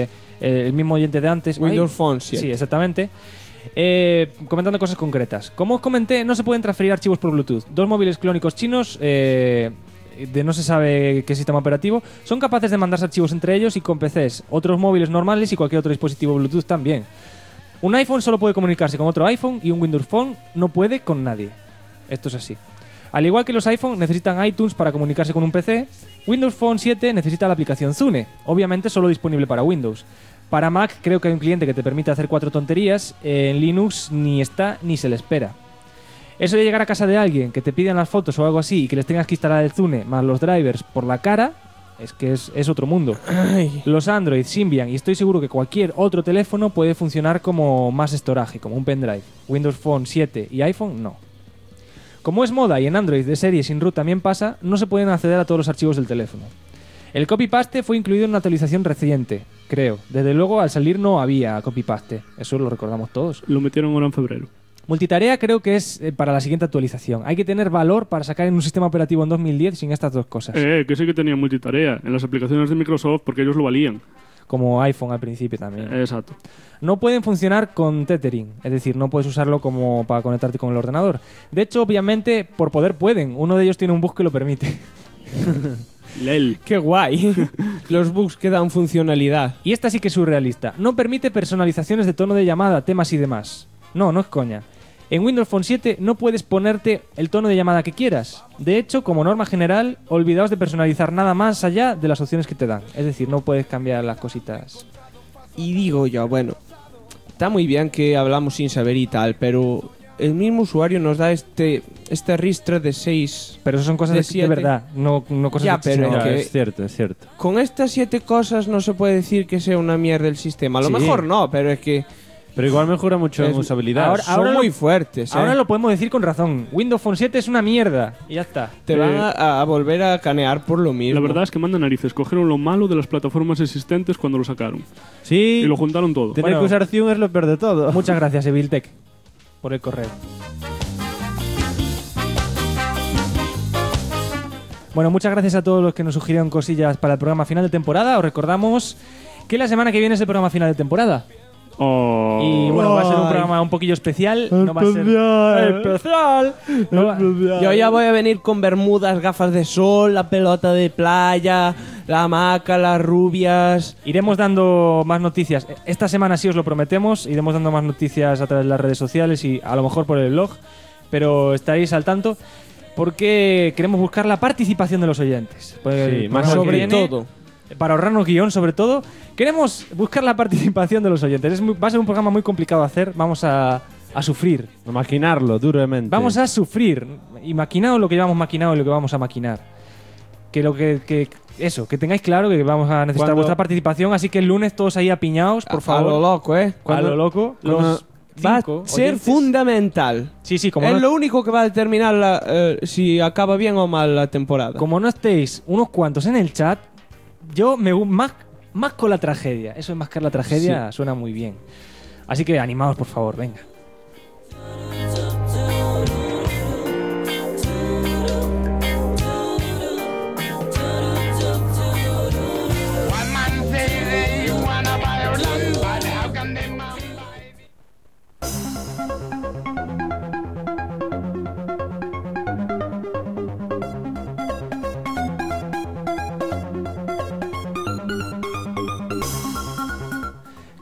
el mismo oyente de antes. Windows Phone 7. Sí, exactamente. Comentando cosas concretas. Como os comenté, no se pueden transferir archivos por Bluetooth. Dos móviles clónicos chinos de no se sabe qué sistema operativo son capaces de mandarse archivos entre ellos y con PCs, otros móviles normales y cualquier otro dispositivo Bluetooth también. Un iPhone solo puede comunicarse con otro iPhone y un Windows Phone no puede con nadie. Esto es así. Al igual que los iPhone necesitan iTunes para comunicarse con un PC, Windows Phone 7 necesita la aplicación Zune, obviamente solo disponible para Windows. Para Mac creo que hay un cliente que te permite hacer 4 tonterías, en Linux ni está ni se le espera. Eso de llegar a casa de alguien, que te pidan las fotos o algo así y que les tengas que instalar el Zune más los drivers por la cara, es que es otro mundo. Ay. Los Android, Symbian y estoy seguro que cualquier otro teléfono puede funcionar como más storage, como un pendrive. Windows Phone 7 y iPhone no. Como es moda y en Android de serie sin root también pasa, no se pueden acceder a todos los archivos del teléfono. El copy-paste fue incluido en una actualización reciente, creo. Desde luego, al salir no había copy-paste. Eso lo recordamos todos. Lo metieron ahora en febrero. Multitarea creo que es para la siguiente actualización. Hay que tener valor para sacar en un sistema operativo en 2010 sin estas dos cosas. Que sí que tenía multitarea en las aplicaciones de Microsoft porque ellos lo valían. Como iPhone al principio también. Exacto. No pueden funcionar con tethering, es decir, no puedes usarlo como para conectarte con el ordenador. De hecho, obviamente, por poder pueden. Uno de ellos tiene un bug que lo permite. Lel. ¡Qué guay! Los bugs que dan funcionalidad. Y esta sí que es surrealista. No permite personalizaciones de tono de llamada, temas y demás. No es coña. En Windows Phone 7 no puedes ponerte el tono de llamada que quieras. De hecho, como norma general, olvidaos de personalizar nada más allá de las opciones que te dan. Es decir, no puedes cambiar las cositas. Y digo yo, bueno, está muy bien que hablamos sin saber y tal, pero el mismo usuario nos da este ristre de 6. Pero eso son cosas de verdad, no cosas ya, de pero no, Es cierto. Con estas 7 cosas no se puede decir que sea una mierda el sistema. A lo mejor no, pero es que... Pero igual mejora mucho en usabilidad. Son muy fuertes. Ahora lo podemos decir con razón. Windows Phone 7 es una mierda. Y ya está. Te van a volver a canear por lo mismo. La verdad es que manda narices. Cogieron lo malo de las plataformas existentes cuando lo sacaron. Sí. Y lo juntaron todo. Tener que usar Zune es lo peor de todo. Muchas gracias, Eviltech, por el correo. Bueno, muchas gracias a todos los que nos sugirieron cosillas para el programa final de temporada. Os recordamos que la semana que viene es el programa final de temporada. Y bueno, va a ser un programa un poquillo especial. No va a ser especial. Yo ya voy a venir con bermudas, gafas de sol, la pelota de playa, la hamaca, las rubias. Iremos dando más noticias. Esta semana sí os lo prometemos. Iremos dando más noticias a través de las redes sociales y a lo mejor por el blog. Pero estaréis al tanto porque queremos buscar la participación de los oyentes. Sí, más sobre todo. Para ahorrarnos guión, sobre todo, queremos buscar la participación de los oyentes. Va a ser un programa muy complicado de hacer. Vamos a sufrir. A maquinarlo duramente. Vamos a sufrir. Y maquinado lo que llevamos maquinado y lo que vamos a maquinar. Que tengáis claro que vamos a necesitar vuestra participación. Así que el lunes todos ahí apiñados, por favor. A lo loco, ¿eh? A lo loco. Va a ser oyentes. fundamental. Sí, como es lo único que va a determinar si acaba bien o mal la temporada. Como no estéis unos cuantos en el chat, yo más con la tragedia. Eso de mascar la tragedia suena muy bien. Así que animaos, por favor, venga.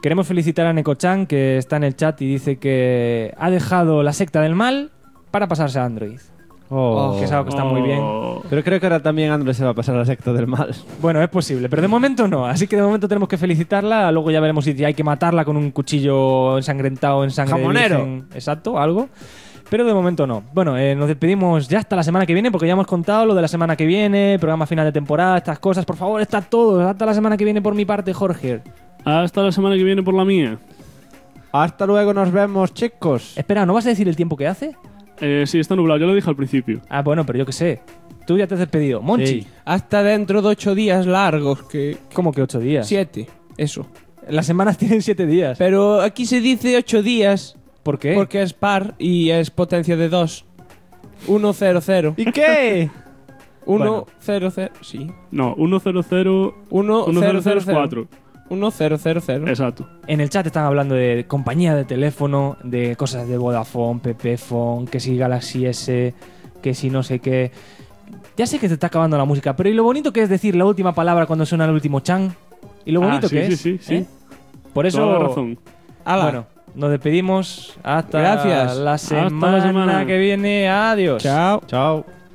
Queremos felicitar a Neko-chan, que está en el chat y dice que ha dejado la secta del mal para pasarse a Android. Que es algo que está muy bien. Pero creo que ahora también Android se va a pasar a la secta del mal. Bueno, es posible, pero de momento no. Así que de momento tenemos que felicitarla. Luego ya veremos si hay que matarla con un cuchillo ensangrentado en sangre de ¡Jamonero! virgen. Exacto, algo. Pero de momento no. Bueno, nos despedimos ya hasta la semana que viene, porque ya hemos contado lo de la semana que viene, programa final de temporada, estas cosas. Por favor, está todo. Hasta la semana que viene por mi parte, Jorge. Hasta la semana que viene por la mía. Hasta luego, nos vemos, chicos. Espera, ¿no vas a decir el tiempo que hace? Sí, está nublado, ya lo dije al principio. Ah, bueno, pero yo qué sé. Tú ya te has despedido. Monchi. Sí. Hasta dentro de 8 días largos. ¿Cómo que 8 días? 7, eso. Las semanas tienen 7 días. Pero aquí se dice 8 días. ¿Por qué? Porque es par y es potencia de 2. 1, 0, 0. ¿Y qué? 1, 0, 0. Sí. No, 1, 0, 0. 1, 0, 0, 4. 1, 0, 0, 0. Exacto. En el chat están hablando de compañía de teléfono, de cosas de Vodafone, Pepephone, que si Galaxy S, que si no sé qué. Ya sé que te está acabando la música, pero ¿y lo bonito que es decir la última palabra cuando suena el último chan? ¿Y lo bonito que es? Sí. Por eso... Toda la razón. Bueno, nos despedimos hasta Gracias. la semana que viene. Adiós. Chao. Chao.